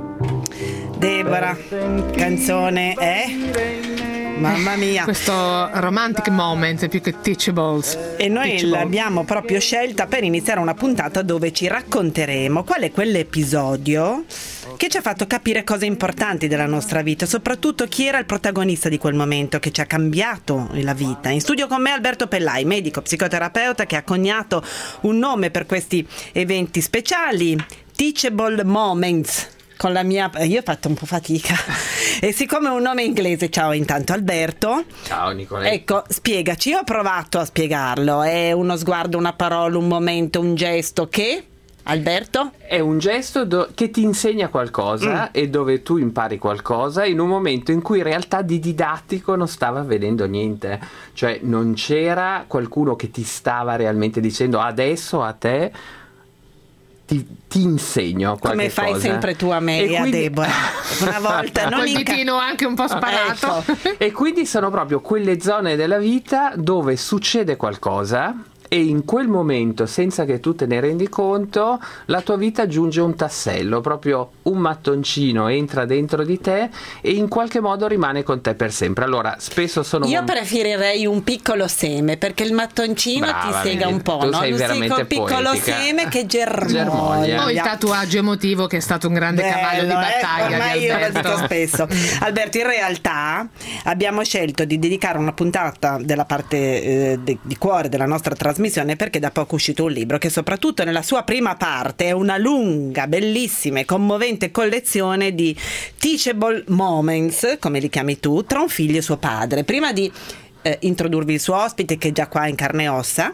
Deborah, canzone, eh? Mamma mia. Questo romantic moment più che Teachables. E noi Teachable. l'abbiamo proprio scelta per iniziare una puntata dove ci racconteremo qual è quell'episodio che ci ha fatto capire cose importanti della nostra vita, soprattutto chi era il protagonista di quel momento che ci ha cambiato la vita. In studio con me Alberto Pellai, medico, psicoterapeuta, che ha coniato un nome per questi eventi speciali, Teachable Moments. Con la mia, io ho fatto un po' fatica e siccome è un nome inglese, ciao intanto Alberto. Ciao Nicoletta. Ecco, spiegaci, io ho provato a spiegarlo, è uno sguardo, una parola, un momento, un gesto che, Alberto? È un gesto do- che ti insegna qualcosa mm. e dove tu impari qualcosa in un momento in cui in realtà di didattico non stava avvenendo niente, cioè non c'era qualcuno che ti stava realmente dicendo adesso a te Ti, ti insegno qualche come fai cosa. sempre tu a me e, e quindi... a Deborah una volta non col in ditino ca- anche un po' sparato, ecco. E quindi sono proprio quelle zone della vita dove succede qualcosa e in quel momento, senza che tu te ne rendi conto, la tua vita aggiunge un tassello, proprio un mattoncino entra dentro di te e in qualche modo rimane con te per sempre. Allora, spesso sono io mom- preferirei un piccolo seme, perché il mattoncino Brava, ti sega vedi, un po', tu no? sei Lo veramente un piccolo poetica. seme che germoglia. Germoglia. o il tatuaggio emotivo che è stato un grande Bello, cavallo di battaglia eh, ormai di io lo Alberto. dico spesso. Alberto, in realtà abbiamo scelto di dedicare una puntata della parte eh, de- di cuore della nostra trasmissione perché da poco è uscito un libro che soprattutto nella sua prima parte è una lunga, bellissima e commovente collezione di teachable moments, come li chiami tu, tra un figlio e suo padre. Prima di eh, introdurvi il suo ospite, che è già qua in carne e ossa,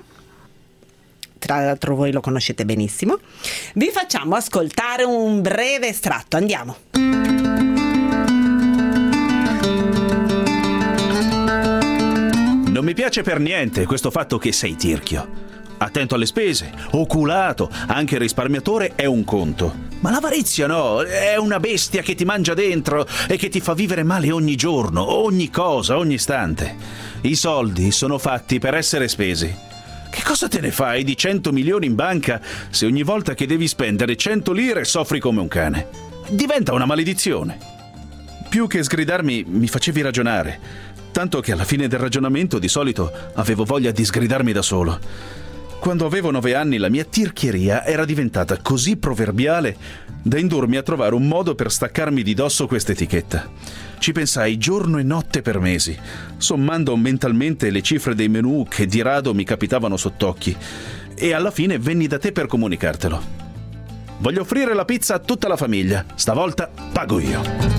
tra l'altro voi lo conoscete benissimo, vi facciamo ascoltare un breve estratto. Andiamo. Non mi piace per niente questo fatto che sei tirchio. Attento alle spese, oculato, anche risparmiatore è un conto. Ma l'avarizia no, è una bestia che ti mangia dentro e che ti fa vivere male ogni giorno, ogni cosa, ogni istante. I soldi sono fatti per essere spesi. Che cosa te ne fai di cento milioni in banca se ogni volta che devi spendere cento lire soffri come un cane? Diventa una maledizione. Più che sgridarmi, mi facevi ragionare. Tanto che alla fine del ragionamento di solito avevo voglia di sgridarmi da solo. Quando avevo nove anni la mia tirchieria era diventata così proverbiale da indurmi a trovare un modo per staccarmi di dosso questa etichetta. Ci pensai giorno e notte per mesi, sommando mentalmente le cifre dei menù che di rado mi capitavano sott'occhi, e alla fine venni da te per comunicartelo. Voglio offrire la pizza a tutta la famiglia, stavolta pago io.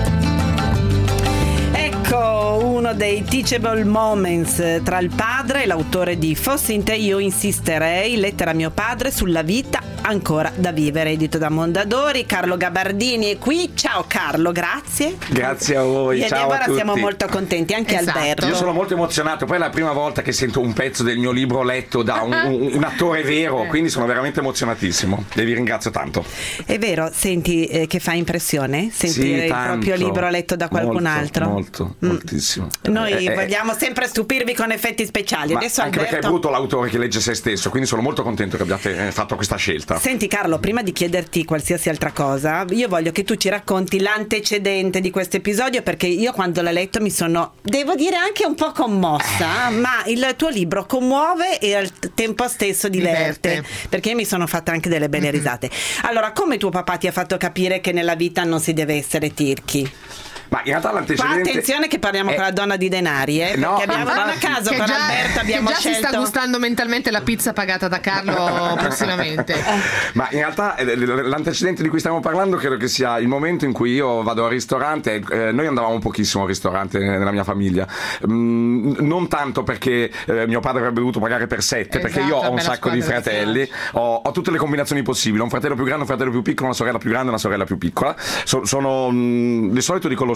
Ecco uno dei teachable moments tra il padre e l'autore di Fossi in te io insisterei, lettera a mio padre sulla vita ancora da vivere, edito da Mondadori. Carlo Gabardini è qui. Ciao Carlo, grazie. Grazie a voi, Io ciao e a Deborah tutti. siamo molto contenti, anche Esatto. Alberto. Io sono molto emozionato, poi è la prima volta che sento un pezzo del mio libro letto da un, un, un attore vero, quindi sono veramente emozionatissimo e vi ringrazio tanto. È vero, senti eh, che fa impressione sentire Sì, il tanto, proprio libro letto da qualcun molto, altro? Molto, Mm. moltissimo. Noi Eh, eh, vogliamo sempre stupirvi con effetti speciali. ma Adesso anche Alberto... perché è brutto l'autore che legge se stesso, quindi sono molto contento che abbiate eh, fatto questa scelta. Senti Carlo, prima di chiederti qualsiasi altra cosa, io voglio che tu ci racconti l'antecedente di questo episodio, perché io quando l'ho letto mi sono, devo dire, anche un po' commossa, ma il tuo libro commuove e al tempo stesso diverte, Diverte. perché mi sono fatte anche delle belle risate. Allora, come tuo papà ti ha fatto capire che nella vita non si deve essere tirchi? Ma in realtà Qua l'antecedente... attenzione che parliamo Eh, con la donna di denari, eh, no, perché abbiamo, non a infatti, caso Che per già, Alberto abbiamo che già scelto... si sta gustando mentalmente la pizza pagata da Carlo prossimamente. Ma in realtà eh, l'antecedente di cui stiamo parlando credo che sia il momento in cui io vado al ristorante. Eh, noi andavamo pochissimo al ristorante nella mia famiglia, mm, non tanto perché eh, mio padre avrebbe dovuto pagare per sette, Esatto, perché io ho un bella sacco di squadra, fratelli, ho, ho tutte le combinazioni possibili, ho un fratello più grande, un fratello più piccolo, una sorella più grande, una sorella più piccola. So- sono mm, di solito dico lo,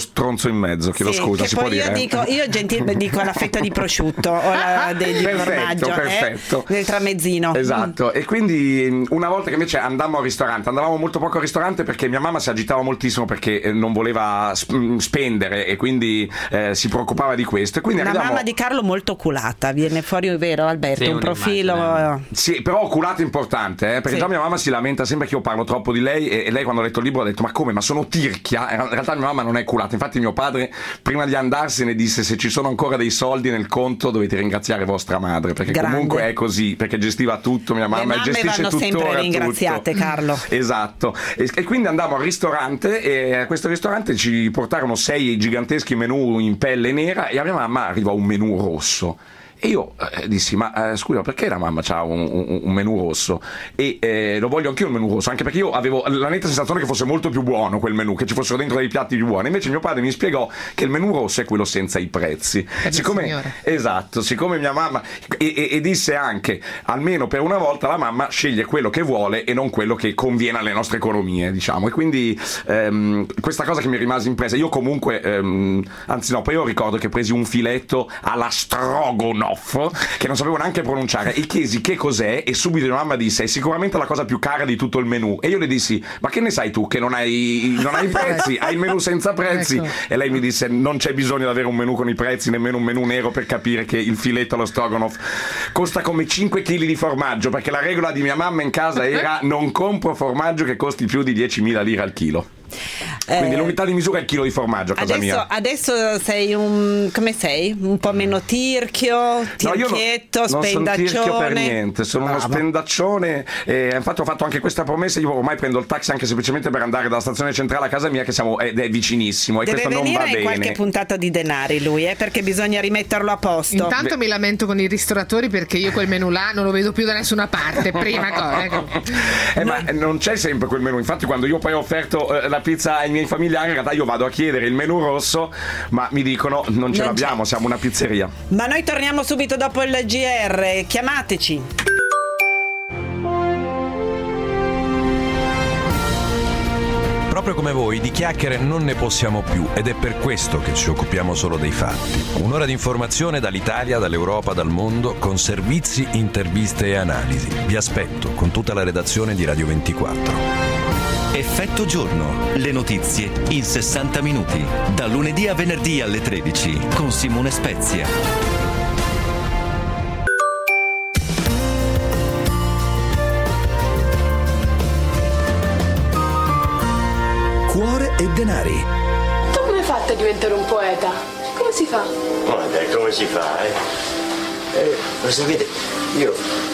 stronzo in mezzo, chiedo sì, scusa, che si poi può io dire? Dico, io gentil, dico la fetta di prosciutto o la, de, di perfetto, formaggio perfetto. Eh, nel tramezzino. Esatto, mm. E quindi una volta che invece andammo al ristorante, andavamo molto poco al ristorante perché mia mamma si agitava moltissimo perché non voleva spendere e quindi eh, si preoccupava di questo. E quindi la arriviamo... mamma di Carlo molto oculata, viene fuori, vero Alberto? Sì, un profilo... Sì, però oculata importante, eh, perché sì. Già mia mamma si lamenta sempre che io parlo troppo di lei e, e lei quando ha letto il libro ha detto ma come, ma sono tirchia? In realtà mia mamma non è culata, infatti mio padre prima di andarsene disse se ci sono ancora dei soldi nel conto dovete ringraziare vostra madre, perché Grande. Comunque è così, perché gestiva tutto mia mamma e gestisce tuttora tutto. Le mamme vanno sempre ringraziate tutto. Carlo. Esatto, e, e quindi andammo al ristorante e a questo ristorante ci portarono sei giganteschi menù in pelle nera e a mia mamma arrivò un menù rosso. E io eh, dissi, ma eh, scusa, perché la mamma c'ha un, un, un menù rosso? E eh, lo voglio anch'io il menù rosso, anche perché io avevo la netta sensazione che fosse molto più buono quel menù, che ci fossero dentro dei piatti più buoni. Invece mio padre mi spiegò che il menù rosso è quello senza i prezzi. Siccome, esatto, siccome mia mamma e, e, e disse anche, almeno per una volta la mamma sceglie quello che vuole e non quello che conviene alle nostre economie, diciamo. E quindi ehm, questa cosa che mi rimase impressa. Io comunque, ehm, anzi no, poi io ricordo che presi un filetto alla Stroganoff che non sapevo neanche pronunciare e chiesi che cos'è e subito mia mamma disse è sicuramente la cosa più cara di tutto il menù e io le dissi ma che ne sai tu che non hai, non hai prezzi, hai il menù senza prezzi, ecco. E lei mi disse non c'è bisogno di avere un menù con i prezzi, nemmeno un menù nero per capire che il filetto allo stroganoff costa come cinque chili di formaggio, perché la regola di mia mamma in casa era non compro formaggio che costi più di diecimila lire al chilo. Quindi eh, l'unità di misura è il chilo di formaggio a casa adesso, mia. Adesso sei un come sei? Un po' meno tirchio, tirchietto, no, spendaccione. Non sono tirchio per niente, sono Bravo. uno spendaccione e infatti ho fatto anche questa promessa, io ormai prendo il taxi anche semplicemente per andare dalla stazione centrale a casa mia che siamo ed è vicinissimo e Deve questo non va bene. Deve venire in qualche puntata di Denari lui, eh, perché bisogna rimetterlo a posto. Intanto Beh. mi lamento con i ristoratori perché io quel menù là non lo vedo più da nessuna parte, prima cosa. Eh, ma non c'è sempre quel menù, infatti quando io poi ho offerto eh, la pizza ai miei familiari in realtà io vado a chiedere il menù rosso ma mi dicono non ce non l'abbiamo, c'è. Siamo una pizzeria. Ma noi torniamo subito dopo il G R, chiamateci. Proprio come voi di chiacchiere non ne possiamo più ed è per questo che ci occupiamo solo dei fatti. Un'ora di informazione dall'Italia, dall'Europa, dal mondo, con servizi, interviste e analisi. Vi aspetto con tutta la redazione di Radio ventiquattro. Effetto giorno, le notizie in sessanta minuti, da lunedì a venerdì alle tredici con Simone Spezia. Cuore e denari. Tu come hai fatto a diventare un poeta? Come si fa? Guarda, come si fa, eh? eh lo sapete, io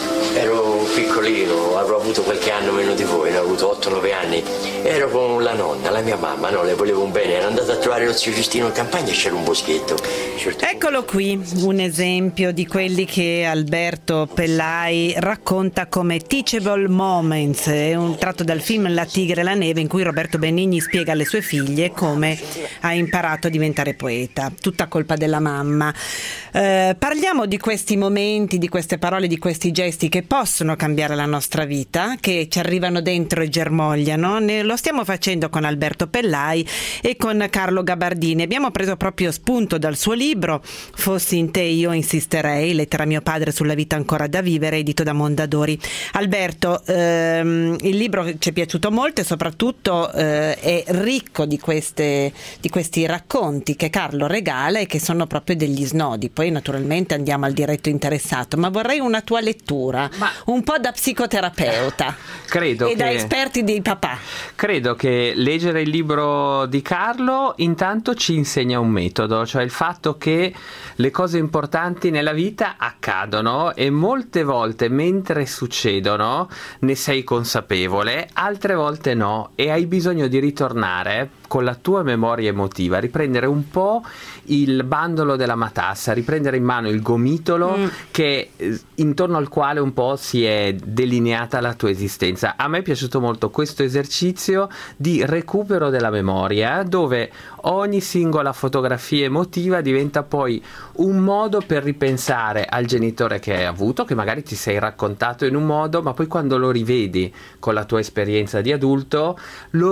ero piccolino, avrò avuto qualche anno meno di voi, ne ho avuto otto nove anni. Ero con la nonna, la mia mamma, no, le volevo un bene, ero andato a trovare lo zio Giustino in campagna e c'era un boschetto. Certo. Eccolo qui, un esempio di quelli che Alberto Pellai racconta come teachable moments, è un tratto dal film La tigre e la neve in cui Roberto Benigni spiega alle sue figlie come ha imparato a diventare poeta, tutta colpa della mamma. Eh, parliamo di questi momenti, di queste parole, di questi gesti che possono cambiare la nostra vita, che ci arrivano dentro e germogliano. Ne, lo stiamo facendo con Alberto Pellai e con Carlo Gabardini. Abbiamo preso proprio spunto dal suo libro Fossi in te io insisterei, lettera a mio padre sulla vita ancora da vivere, edito da Mondadori. Alberto, ehm, il libro ci è piaciuto molto e soprattutto eh, è ricco di, queste, di questi racconti che Carlo regala e che sono proprio degli snodi. Poi naturalmente andiamo al diretto interessato, ma vorrei una tua lettura, ma un po' da psicoterapeuta credo e che, da esperti dei papà. Credo che leggere il libro di Carlo intanto ci insegna un metodo, cioè il fatto che le cose importanti nella vita accadono e molte volte mentre succedono ne sei consapevole, altre volte no, e hai bisogno di ritornare con la tua memoria emotiva, riprendere un po' il bandolo della matassa, riprendere in mano il gomitolo mm. che intorno al quale un po' si è delineata la tua esistenza. A me è piaciuto molto questo esercizio di recupero della memoria, dove ogni singola fotografia emotiva diventa poi un modo per ripensare al genitore che hai avuto, che magari ti sei raccontato in un modo, ma poi quando lo rivedi con la tua esperienza di adulto lo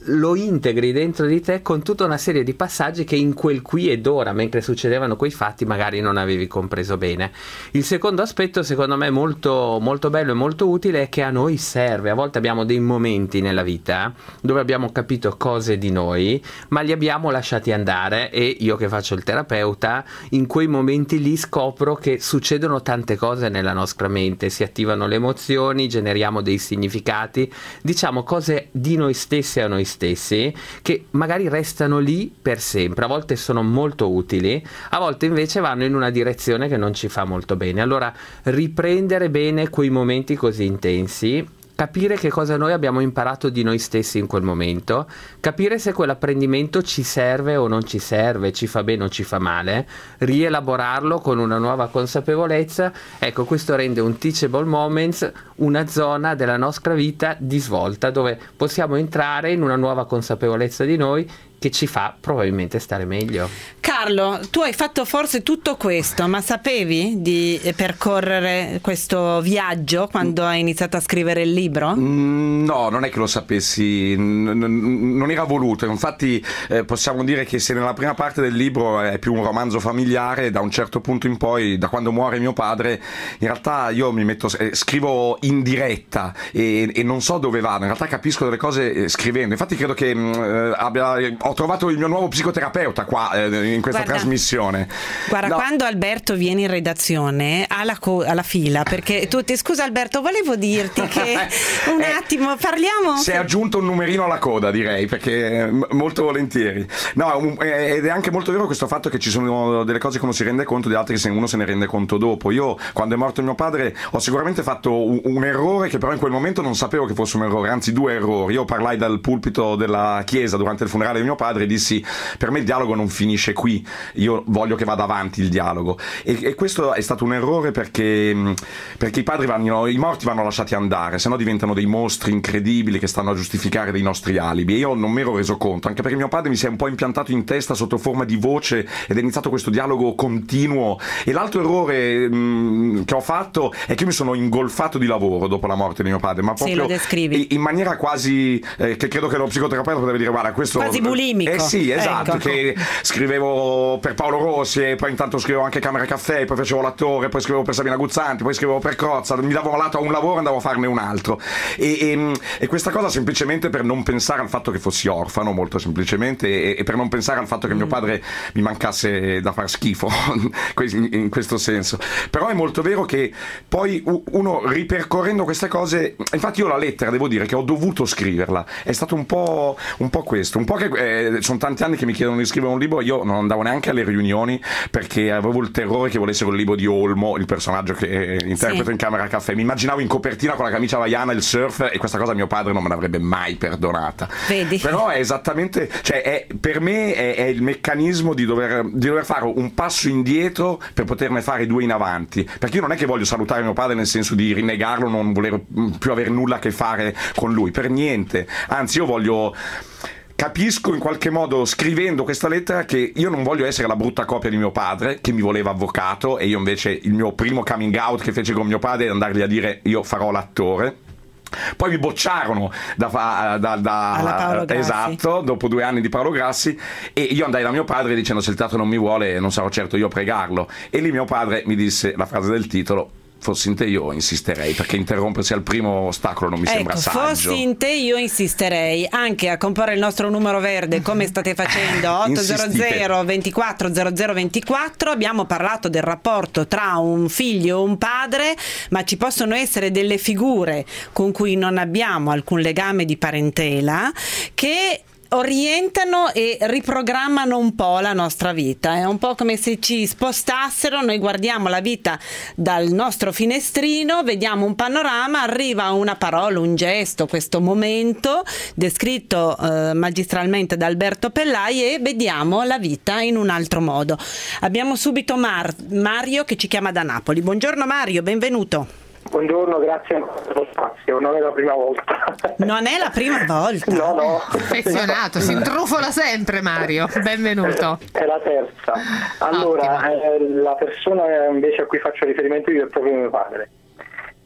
lo integri dentro di te con tutta una serie di passaggi che in quel qui ed ora, mentre succedevano quei fatti, magari non avevi compreso bene. Il secondo aspetto, secondo me molto, molto bello e molto utile, è che a noi serve. A volte abbiamo dei momenti nella vita dove abbiamo capito cose di noi, ma li abbiamo lasciati andare, e io che faccio il terapeuta, in quei momenti lì scopro che succedono tante cose nella nostra mente, si attivano le emozioni, generiamo dei significati, diciamo cose di noi stessi a noi stessi che magari restano lì per sempre. A volte sono molto utili, a volte invece vanno in una direzione che non ci fa molto bene. Allora riprendere bene quei momenti così intensi, capire che cosa noi abbiamo imparato di noi stessi in quel momento, capire se quell'apprendimento ci serve o non ci serve, ci fa bene o ci fa male, rielaborarlo con una nuova consapevolezza. Ecco, questo rende un Teachable Moments una zona della nostra vita di svolta, dove possiamo entrare in una nuova consapevolezza di noi che ci fa probabilmente stare meglio. Carlo, tu hai fatto forse tutto questo, ma sapevi di percorrere questo viaggio quando hai iniziato a scrivere il libro? Mm, no, non è che lo sapessi, n- n- non era voluto. Infatti eh, possiamo dire che se nella prima parte del libro è più un romanzo familiare, da un certo punto in poi, da quando muore mio padre, in realtà io mi metto, eh, scrivo in diretta e, e non so dove vado. In realtà capisco delle cose eh, scrivendo. Infatti credo che mh, abbia... ho trovato il mio nuovo psicoterapeuta qua eh, in questa guarda, trasmissione. Guarda, no. Quando Alberto viene in redazione alla, co- alla fila, perché tu ti scusa Alberto, volevo dirti che un eh, attimo parliamo. Si è aggiunto un numerino alla coda, direi, perché m- molto volentieri. No, un, eh, ed è anche molto vero questo fatto che ci sono delle cose che uno si rende conto, di altre che uno se ne rende conto dopo. Io, quando è morto mio padre, ho sicuramente fatto un, un errore che però in quel momento non sapevo che fosse un errore, anzi due errori. Io parlai dal pulpito della chiesa durante il funerale di mio padre e dissi: per me il dialogo non finisce qui, io voglio che vada avanti il dialogo. E, e questo è stato un errore perché, perché i padri vanno, i morti vanno lasciati andare, sennò diventano dei mostri incredibili che stanno a giustificare dei nostri alibi. E io non mi ero reso conto, anche perché mio padre mi si è un po' impiantato in testa sotto forma di voce ed è iniziato questo dialogo continuo. E l'altro errore mh, che ho fatto è che io mi sono ingolfato di lavoro dopo la morte di mio padre, ma proprio sì, in maniera quasi eh, che credo che lo psicoterapeuta potrebbe dire: guarda, questo quasi bulimico. Eh sì, esatto, ecco. Che scrivevo per Paolo Rossi e poi intanto scrivevo anche Camera Caffè, poi facevo l'attore, poi scrivevo per Sabina Guzzanti, poi scrivevo per Crozza, mi davo lato a un lavoro e andavo a farne un altro. E, e, e questa cosa semplicemente per non pensare al fatto che fossi orfano, molto semplicemente, e, e per non pensare al fatto che mm. mio padre mi mancasse da far schifo, in, in questo senso. Però è molto vero che poi uno, ripercorrendo queste cose, infatti io la lettera devo dire che ho dovuto scriverla, è stato un po', un po' questo, un po' che eh, sono tanti anni che mi chiedono di scrivere un libro, io non andavo neanche alle riunioni perché avevo il terrore che volessero il libro di Olmo, il personaggio che interpreto sì. in Camera Caffè. Mi immaginavo in copertina con la camicia hawaiana, il surf, e questa cosa mio padre non me l'avrebbe mai perdonata. Vedi? Però è esattamente, cioè è, per me è, è il meccanismo di dover, di dover fare un passo indietro per poterne fare due in avanti, perché io non è che voglio salutare mio padre nel senso di rinnegarlo, non voler più avere nulla a che fare con lui, per niente, anzi io voglio... Capisco in qualche modo, scrivendo questa lettera, che io non voglio essere la brutta copia di mio padre, che mi voleva avvocato, e io invece il mio primo coming out che fece con mio padre è andargli a dire: io farò l'attore. Poi mi bocciarono da, da, da alla Paolo Grassi. Esatto, dopo due anni di Paolo Grassi, e io andai da mio padre dicendo: se il teatro non mi vuole non sarò certo io a pregarlo. E lì mio padre mi disse la frase del titolo: fossi in te io insisterei, perché interrompersi al primo ostacolo non mi ecco, sembra saggio. Fossi in te io insisterei anche a comporre il nostro numero verde come state facendo, otto zero zero ventiquattro zero zero ventiquattro. Abbiamo parlato del rapporto tra un figlio e un padre, ma ci possono essere delle figure con cui non abbiamo alcun legame di parentela che orientano e riprogrammano un po' la nostra vita. È un po' come se ci spostassero, noi guardiamo la vita dal nostro finestrino, vediamo un panorama, arriva una parola, un gesto, questo momento descritto eh, magistralmente da Alberto Pellai, e vediamo la vita in un altro modo. Abbiamo subito Mar- Mario che ci chiama da Napoli. Buongiorno Mario, benvenuto. Buongiorno, grazie per lo spazio, non è la prima volta. Non è la prima volta? No, no. Affezionato, si intrufola sempre Mario, benvenuto. È la terza. Allora, eh, la persona invece a cui faccio riferimento io è proprio mio padre.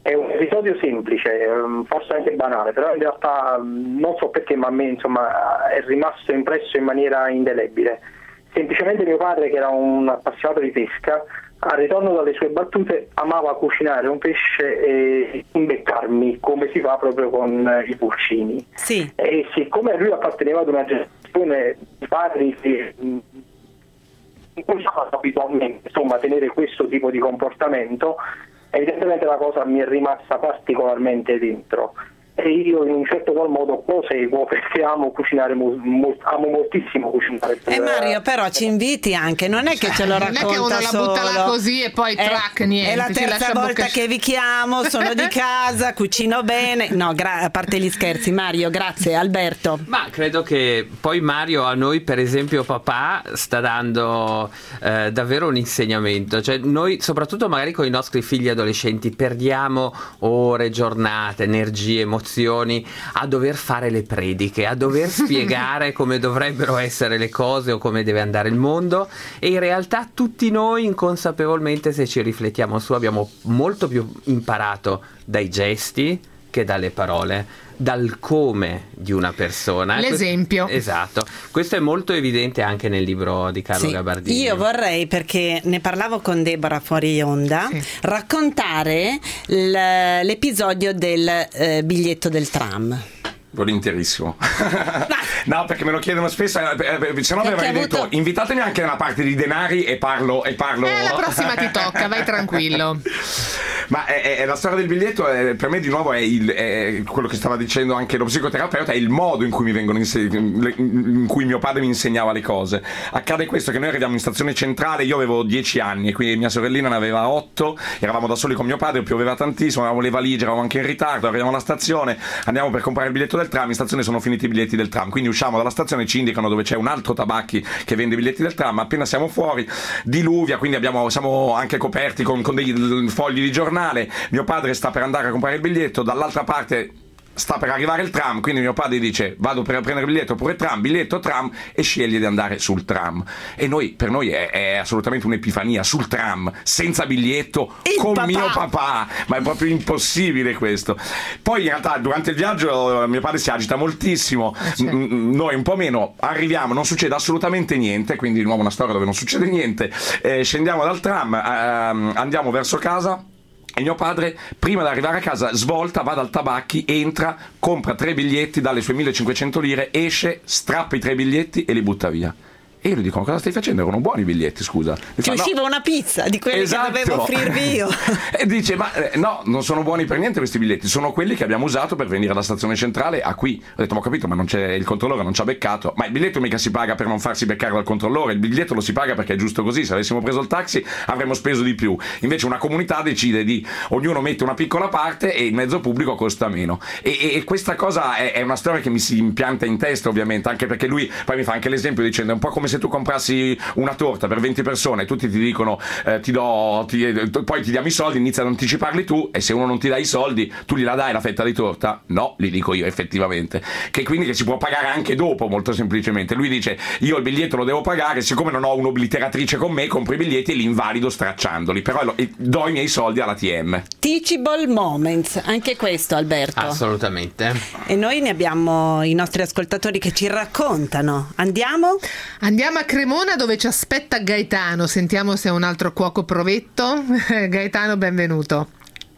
È un episodio semplice, forse anche banale, però in realtà non so perché, ma a me insomma è rimasto impresso in maniera indelebile. Semplicemente mio padre, che era un appassionato di pesca, al ritorno dalle sue battute amava cucinare un pesce e imbeccarmi, come si fa proprio con i pulcini. Sì. E siccome lui apparteneva ad una generazione di padri che non usavano abitualmente, insomma, tenere questo tipo di comportamento, evidentemente la cosa mi è rimasta particolarmente dentro. E io in un certo qual modo proseguo perché amo cucinare, mo- mo- amo moltissimo cucinare. E eh Mario, però ci inviti anche, non è che ce lo racconta non è che uno solo. la butta là così e poi è, track niente. È la terza volta bocca... che vi chiamo, sono di casa, cucino bene. No, gra- a parte gli scherzi, Mario, grazie. Alberto. Ma credo che poi Mario a noi, per esempio papà, sta dando eh, davvero un insegnamento. Cioè noi, soprattutto magari con i nostri figli adolescenti, perdiamo ore, giornate, energie, emozioni a dover fare le prediche, a dover spiegare come dovrebbero essere le cose o come deve andare il mondo, e in realtà tutti noi inconsapevolmente, se ci riflettiamo su, abbiamo molto più imparato dai gesti che dalle parole, dal come di una persona. L'esempio. Questo, esatto. Questo è molto evidente anche nel libro di Carlo sì. Gabardini. Io vorrei, perché ne parlavo con Deborah fuori onda, sì. raccontare l- l'episodio del eh, biglietto del tram. Volentierissimo. No, perché me lo chiedono spesso, eh, se no mi avrei avuto... detto invitatemi anche nella parte di denari e parlo e parlo. Eh, la prossima ti tocca, vai tranquillo. Ma è, è la storia del biglietto, è, per me di nuovo è, il, è quello che stava dicendo anche lo psicoterapeuta, è il modo in cui mi vengono inseg- in cui mio padre mi insegnava le cose. Accade questo, che noi arriviamo in stazione centrale, io avevo dieci anni e quindi mia sorellina ne aveva otto, eravamo da soli con mio padre, pioveva tantissimo, avevamo le valigie, eravamo anche in ritardo, arriviamo alla stazione, andiamo per comprare il biglietto del tram, in stazione sono finiti i biglietti del tram, quindi usciamo dalla stazione, ci indicano dove c'è un altro tabacchi che vende i biglietti del tram, appena siamo fuori diluvia, quindi abbiamo, siamo anche coperti con, con dei fogli di giornale, mio padre sta per andare a comprare il biglietto, dall'altra parte sta per arrivare il tram, quindi mio padre dice vado per prendere il biglietto oppure tram, biglietto tram, e sceglie di andare sul tram, e noi, per noi è, è assolutamente un'epifania, sul tram senza biglietto il con papà. Mio papà, ma è proprio impossibile questo. Poi in realtà durante il viaggio mio padre si agita moltissimo, eh, certo. N- noi un po' meno, arriviamo, non succede assolutamente niente, quindi di nuovo una storia dove non succede niente, eh, scendiamo dal tram, ehm, andiamo verso casa. E mio padre, prima di arrivare a casa, svolta, va dal tabacchi, entra, compra tre biglietti dalle sue millecinquecento lire, esce, strappa i tre biglietti e li butta via. E io gli dico, ma cosa stai facendo? Erano buoni i biglietti, scusa. Mi Ci fa, usciva no. una pizza di quelli esatto. che dovevo offrirvi io. E dice, ma eh, no, non sono buoni per niente questi biglietti, sono quelli che abbiamo usato per venire alla stazione centrale a qui. Ho detto, ma ho capito, ma non c'è, il controllore non ci ha beccato. Ma il biglietto mica si paga per non farsi beccare dal controllore, il biglietto lo si paga perché è giusto così, se avessimo preso il taxi avremmo speso di più. Invece una comunità decide di, ognuno mette una piccola parte e il mezzo pubblico costa meno. E, e, e questa cosa è, è una storia che mi si impianta in testa, ovviamente, anche perché lui poi mi fa anche l'esempio dicendo, è un po' come se tu comprassi una torta per venti persone, tutti ti dicono eh, ti do ti, poi ti diamo i soldi, inizia ad anticiparli tu, e se uno non ti dà i soldi tu gliela dai la fetta di torta? No, li dico io effettivamente, che quindi che si può pagare anche dopo, molto semplicemente. Lui dice, io il biglietto lo devo pagare, siccome non ho un'obliteratrice con me, compro i biglietti e li invalido stracciandoli, però lo, do i miei soldi alla T M. Teachable moments, anche questo, Alberto. Assolutamente. E noi ne abbiamo i nostri ascoltatori che ci raccontano. Andiamo? Andiamo a Cremona, dove ci aspetta Gaetano. Sentiamo se è un altro cuoco provetto. Gaetano, benvenuto.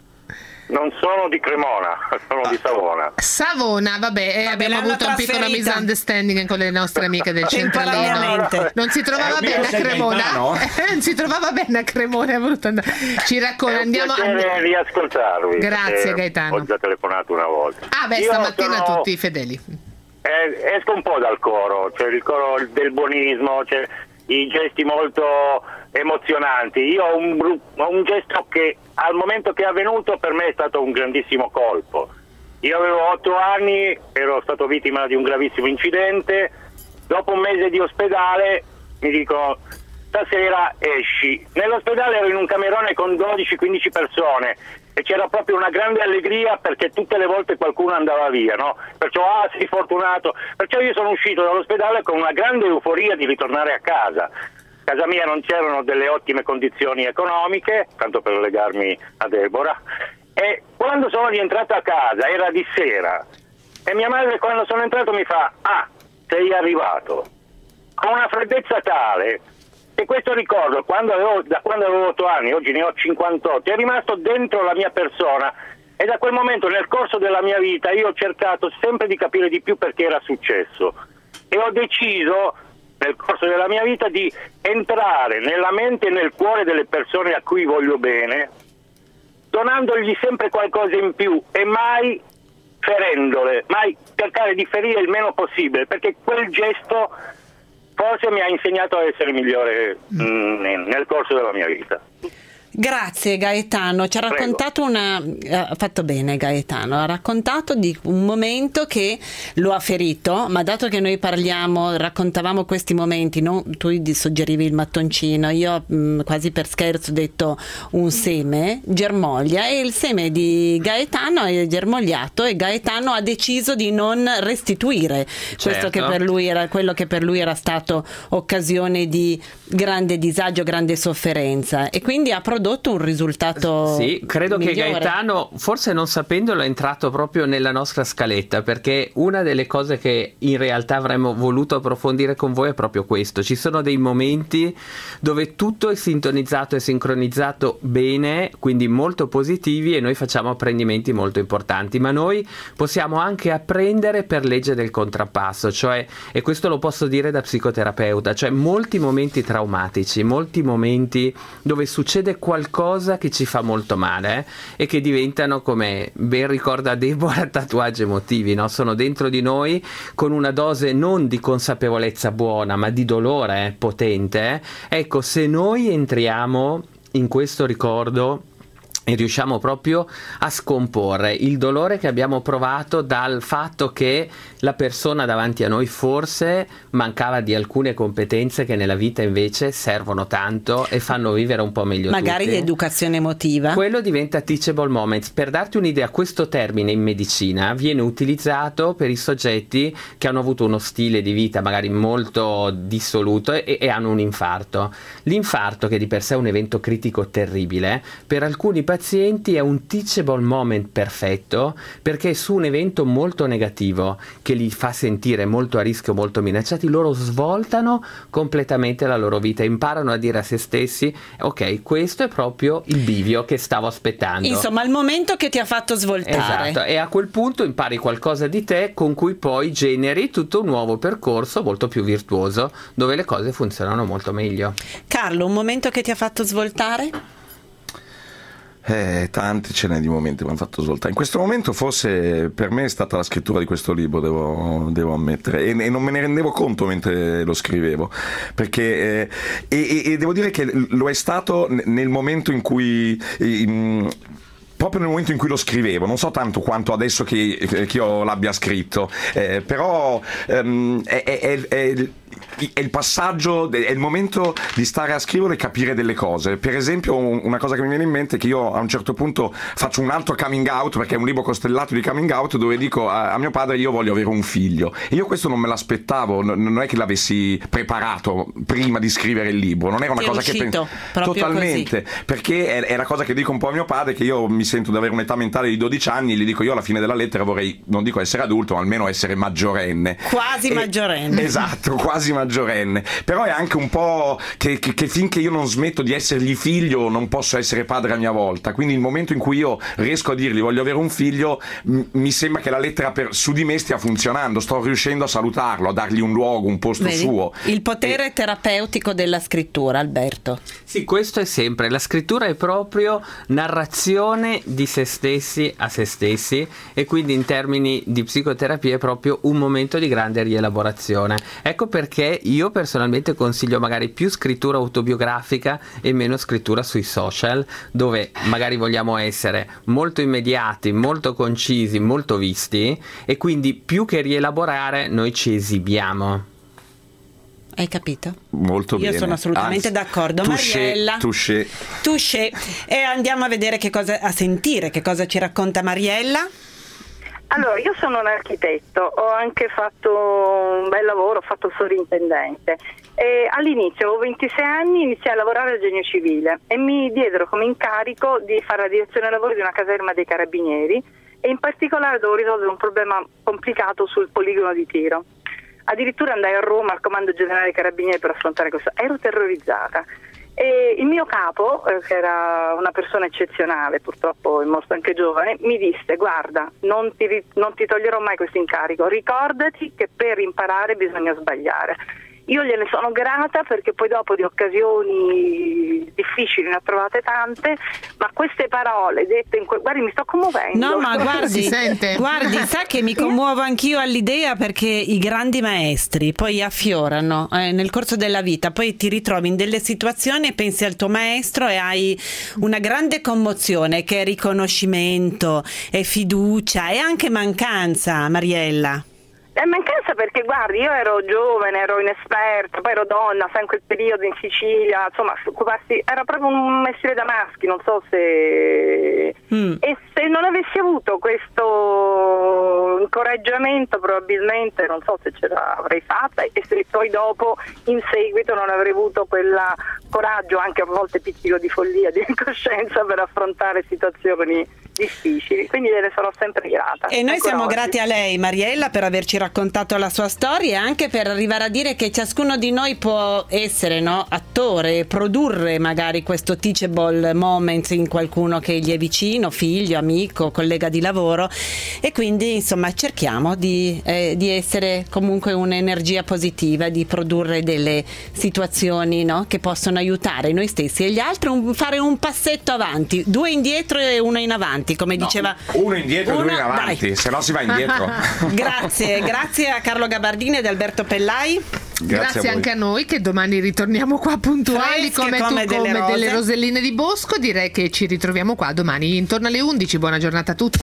Non sono di Cremona, sono di Savona. Savona, vabbè, eh, vabbè abbiamo avuto un piccolo misunderstanding con le nostre amiche del centralino. Non si trovava bene a Cremona. Non si trovava bene a Cremona, è voluto andare. Ci racconta, andiamo a riascoltarvi. Grazie Gaetano. Ho già telefonato una volta. Ah beh, Io stamattina sono... tutti fedeli. Eh, esco un po' dal coro, cioè il coro del buonismo, cioè i gesti molto emozionanti. Io ho un, ho un gesto che al momento che è avvenuto per me è stato un grandissimo colpo. Io avevo otto anni, ero stato vittima di un gravissimo incidente, dopo un mese di ospedale mi dicono stasera esci. Nell'ospedale ero in un camerone con dodici quindici persone e c'era proprio una grande allegria perché tutte le volte qualcuno andava via, no? Perciò, ah, sei fortunato. Perciò io sono uscito dall'ospedale con una grande euforia di ritornare a casa. A casa mia non c'erano delle ottime condizioni economiche, tanto per legarmi a Deborah, E quando sono rientrato a casa era di sera e mia madre, quando sono entrato, mi fa: ah, sei arrivato, con una freddezza tale che questo ricordo, quando avevo, da quando avevo otto anni, oggi ne ho cinquantotto, è rimasto dentro la mia persona, e da quel momento, nel corso della mia vita, io ho cercato sempre di capire di più perché era successo, e ho deciso nel corso della mia vita di entrare nella mente e nel cuore delle persone a cui voglio bene, donandogli sempre qualcosa in più e mai ferendole, mai cercare di ferire il meno possibile, perché quel gesto forse mi ha insegnato a essere migliore mh, nel corso della mia vita. Grazie Gaetano, ci ha raccontato una, ha fatto bene Gaetano, ha raccontato di un momento che lo ha ferito, ma dato che noi parliamo, raccontavamo questi momenti, no? Tu suggerivi il mattoncino, io mh, quasi per scherzo ho detto un seme, germoglia, e il seme di Gaetano è germogliato e Gaetano ha deciso di non restituire questo, certo, che per lui era quello che per lui era stato occasione di grande disagio, grande sofferenza, e quindi ha prodotto un risultato sì, credo migliore. Che Gaetano, forse non sapendolo, è entrato proprio nella nostra scaletta, perché una delle cose che in realtà avremmo voluto approfondire con voi è proprio questo. Ci sono dei momenti dove tutto è sintonizzato e sincronizzato bene, quindi molto positivi, e noi facciamo apprendimenti molto importanti, ma noi possiamo anche apprendere per legge del contrappasso, cioè, e questo lo posso dire da psicoterapeuta, cioè molti momenti traumatici, molti momenti dove succede qualcosa che ci fa molto male, eh, e che diventano, come ben ricorda Deborah, tatuaggi emotivi, no? Sono dentro di noi con una dose non di consapevolezza buona, ma di dolore eh, potente. Ecco, se noi entriamo in questo ricordo e riusciamo proprio a scomporre il dolore che abbiamo provato dal fatto che la persona davanti a noi forse mancava di alcune competenze che nella vita invece servono tanto e fanno vivere un po' meglio magari tutti. di educazione emotiva. Quello diventa teachable moments. Per darti un'idea, questo termine in medicina viene utilizzato per i soggetti che hanno avuto uno stile di vita magari molto dissoluto e, e hanno un infarto. L'infarto, che di per sé è un evento critico terribile, per alcuni pazienti è un teachable moment perfetto, perché su un evento molto negativo che li fa sentire molto a rischio, molto minacciati, loro svoltano completamente la loro vita, imparano a dire a se stessi: ok, questo è proprio il bivio che stavo aspettando. Insomma, il momento che ti ha fatto svoltare. Esatto, e a quel punto impari qualcosa di te con cui poi generi tutto un nuovo percorso molto più virtuoso, dove le cose funzionano molto meglio. Carlo, un momento che ti ha fatto svoltare? Eh, tanti ce n'è di momenti che mi hanno fatto svoltare. In questo momento forse per me è stata la scrittura di questo libro, devo, devo ammettere, e, e non me ne rendevo conto mentre lo scrivevo, perché eh, e, e devo dire che lo è stato nel momento in cui in, proprio nel momento in cui lo scrivevo, non so tanto quanto adesso che, che io l'abbia scritto, eh, però ehm, è, è, è, è è il passaggio, è il momento di stare a scrivere e capire delle cose. Per esempio, una cosa che mi viene in mente è che io a un certo punto faccio un altro coming out, perché è un libro costellato di coming out, dove dico a, a mio padre: io voglio avere un figlio. E io questo non me l'aspettavo, non è che l'avessi preparato prima di scrivere il libro, non era una Ti cosa è uscito, che pens- totalmente così. Perché è, è la cosa che dico un po' a mio padre, che io mi sento di avere un'età mentale di dodici anni, e gli dico: io alla fine della lettera vorrei, non dico essere adulto, ma almeno essere maggiorenne. Quasi e, maggiorenne. Esatto, quasi maggiorenne. Però è anche un po' che, che, che finché io non smetto di essergli figlio non posso essere padre a mia volta, quindi il momento in cui io riesco a dirgli voglio avere un figlio, m- mi sembra che la lettera per, su di me stia funzionando, sto riuscendo a salutarlo, a dargli un luogo, un posto Vedi? suo. Il potere e... terapeutico della scrittura, Alberto. Sì, questo è sempre, la scrittura è proprio narrazione di se stessi a se stessi, e quindi in termini di psicoterapia è proprio un momento di grande rielaborazione. Ecco perché io personalmente consiglio magari più scrittura autobiografica e meno scrittura sui social, dove magari vogliamo essere molto immediati, molto concisi, molto visti, e quindi più che rielaborare noi ci esibiamo. Hai capito? Molto Io bene. Io sono assolutamente Anzi, d'accordo. Touché, Mariella, touché. touché. E andiamo a vedere che cosa, a sentire che cosa ci racconta Mariella. Allora, io sono un architetto, ho anche fatto un bel lavoro, ho fatto il sovrintendente. E all'inizio, avevo ventisei anni, iniziai a lavorare al Genio Civile e mi diedero come incarico di fare la direzione lavori di una caserma dei Carabinieri e in particolare dovevo risolvere un problema complicato sul poligono di tiro. Addirittura andai a Roma al Comando Generale dei Carabinieri per affrontare questo. Ero terrorizzata. E il mio capo, eh, che era una persona eccezionale, purtroppo è morto anche giovane, mi disse: guarda, non ti, non ti toglierò mai questo incarico, ricordati che per imparare bisogna sbagliare. Io gliene sono grata perché poi dopo di occasioni difficili ne ho trovate tante, ma queste parole dette in quel... Guardi, mi sto commuovendo. No, ma guardi, si sente. guardi, sa che mi commuovo anch'io all'idea, perché i grandi maestri poi affiorano eh, nel corso della vita, poi ti ritrovi in delle situazioni e pensi al tuo maestro e hai una grande commozione che è riconoscimento, è fiducia e anche mancanza, Mariella. È mancanza perché, guardi, io ero giovane, ero inesperta, poi ero donna, sai, in quel periodo in Sicilia, insomma, occuparsi, era proprio un mestiere da maschi, non so se... Mm. E se non avessi avuto questo incoraggiamento probabilmente, non so se ce l'avrei fatta, e se poi dopo, in seguito, non avrei avuto quel coraggio, anche a volte pizzico di follia, di incoscienza, per affrontare situazioni difficili, quindi gliene sono sempre grata. E noi Ancora siamo oggi. grati a lei, Mariella, per averci raccontato la sua storia e anche per arrivare a dire che ciascuno di noi può essere, no, attore, produrre magari questo teachable moment in qualcuno che gli è vicino, figlio, amico, collega di lavoro, e quindi insomma cerchiamo di, eh, di essere comunque un'energia positiva, di produrre delle situazioni, no, che possono aiutare noi stessi e gli altri, un, fare un passetto avanti, due indietro e uno in avanti, come No, diceva uno indietro e uno, due in avanti, dai. se no si va indietro. Grazie, grazie a Carlo Gabardini ed Alberto Pellai. Grazie, Grazie a voi. anche a noi, che domani ritorniamo qua puntuali Fresche come, come tu, delle come rose. delle roselline di bosco. Direi che ci ritroviamo qua domani intorno alle undici. Buona giornata a tutti.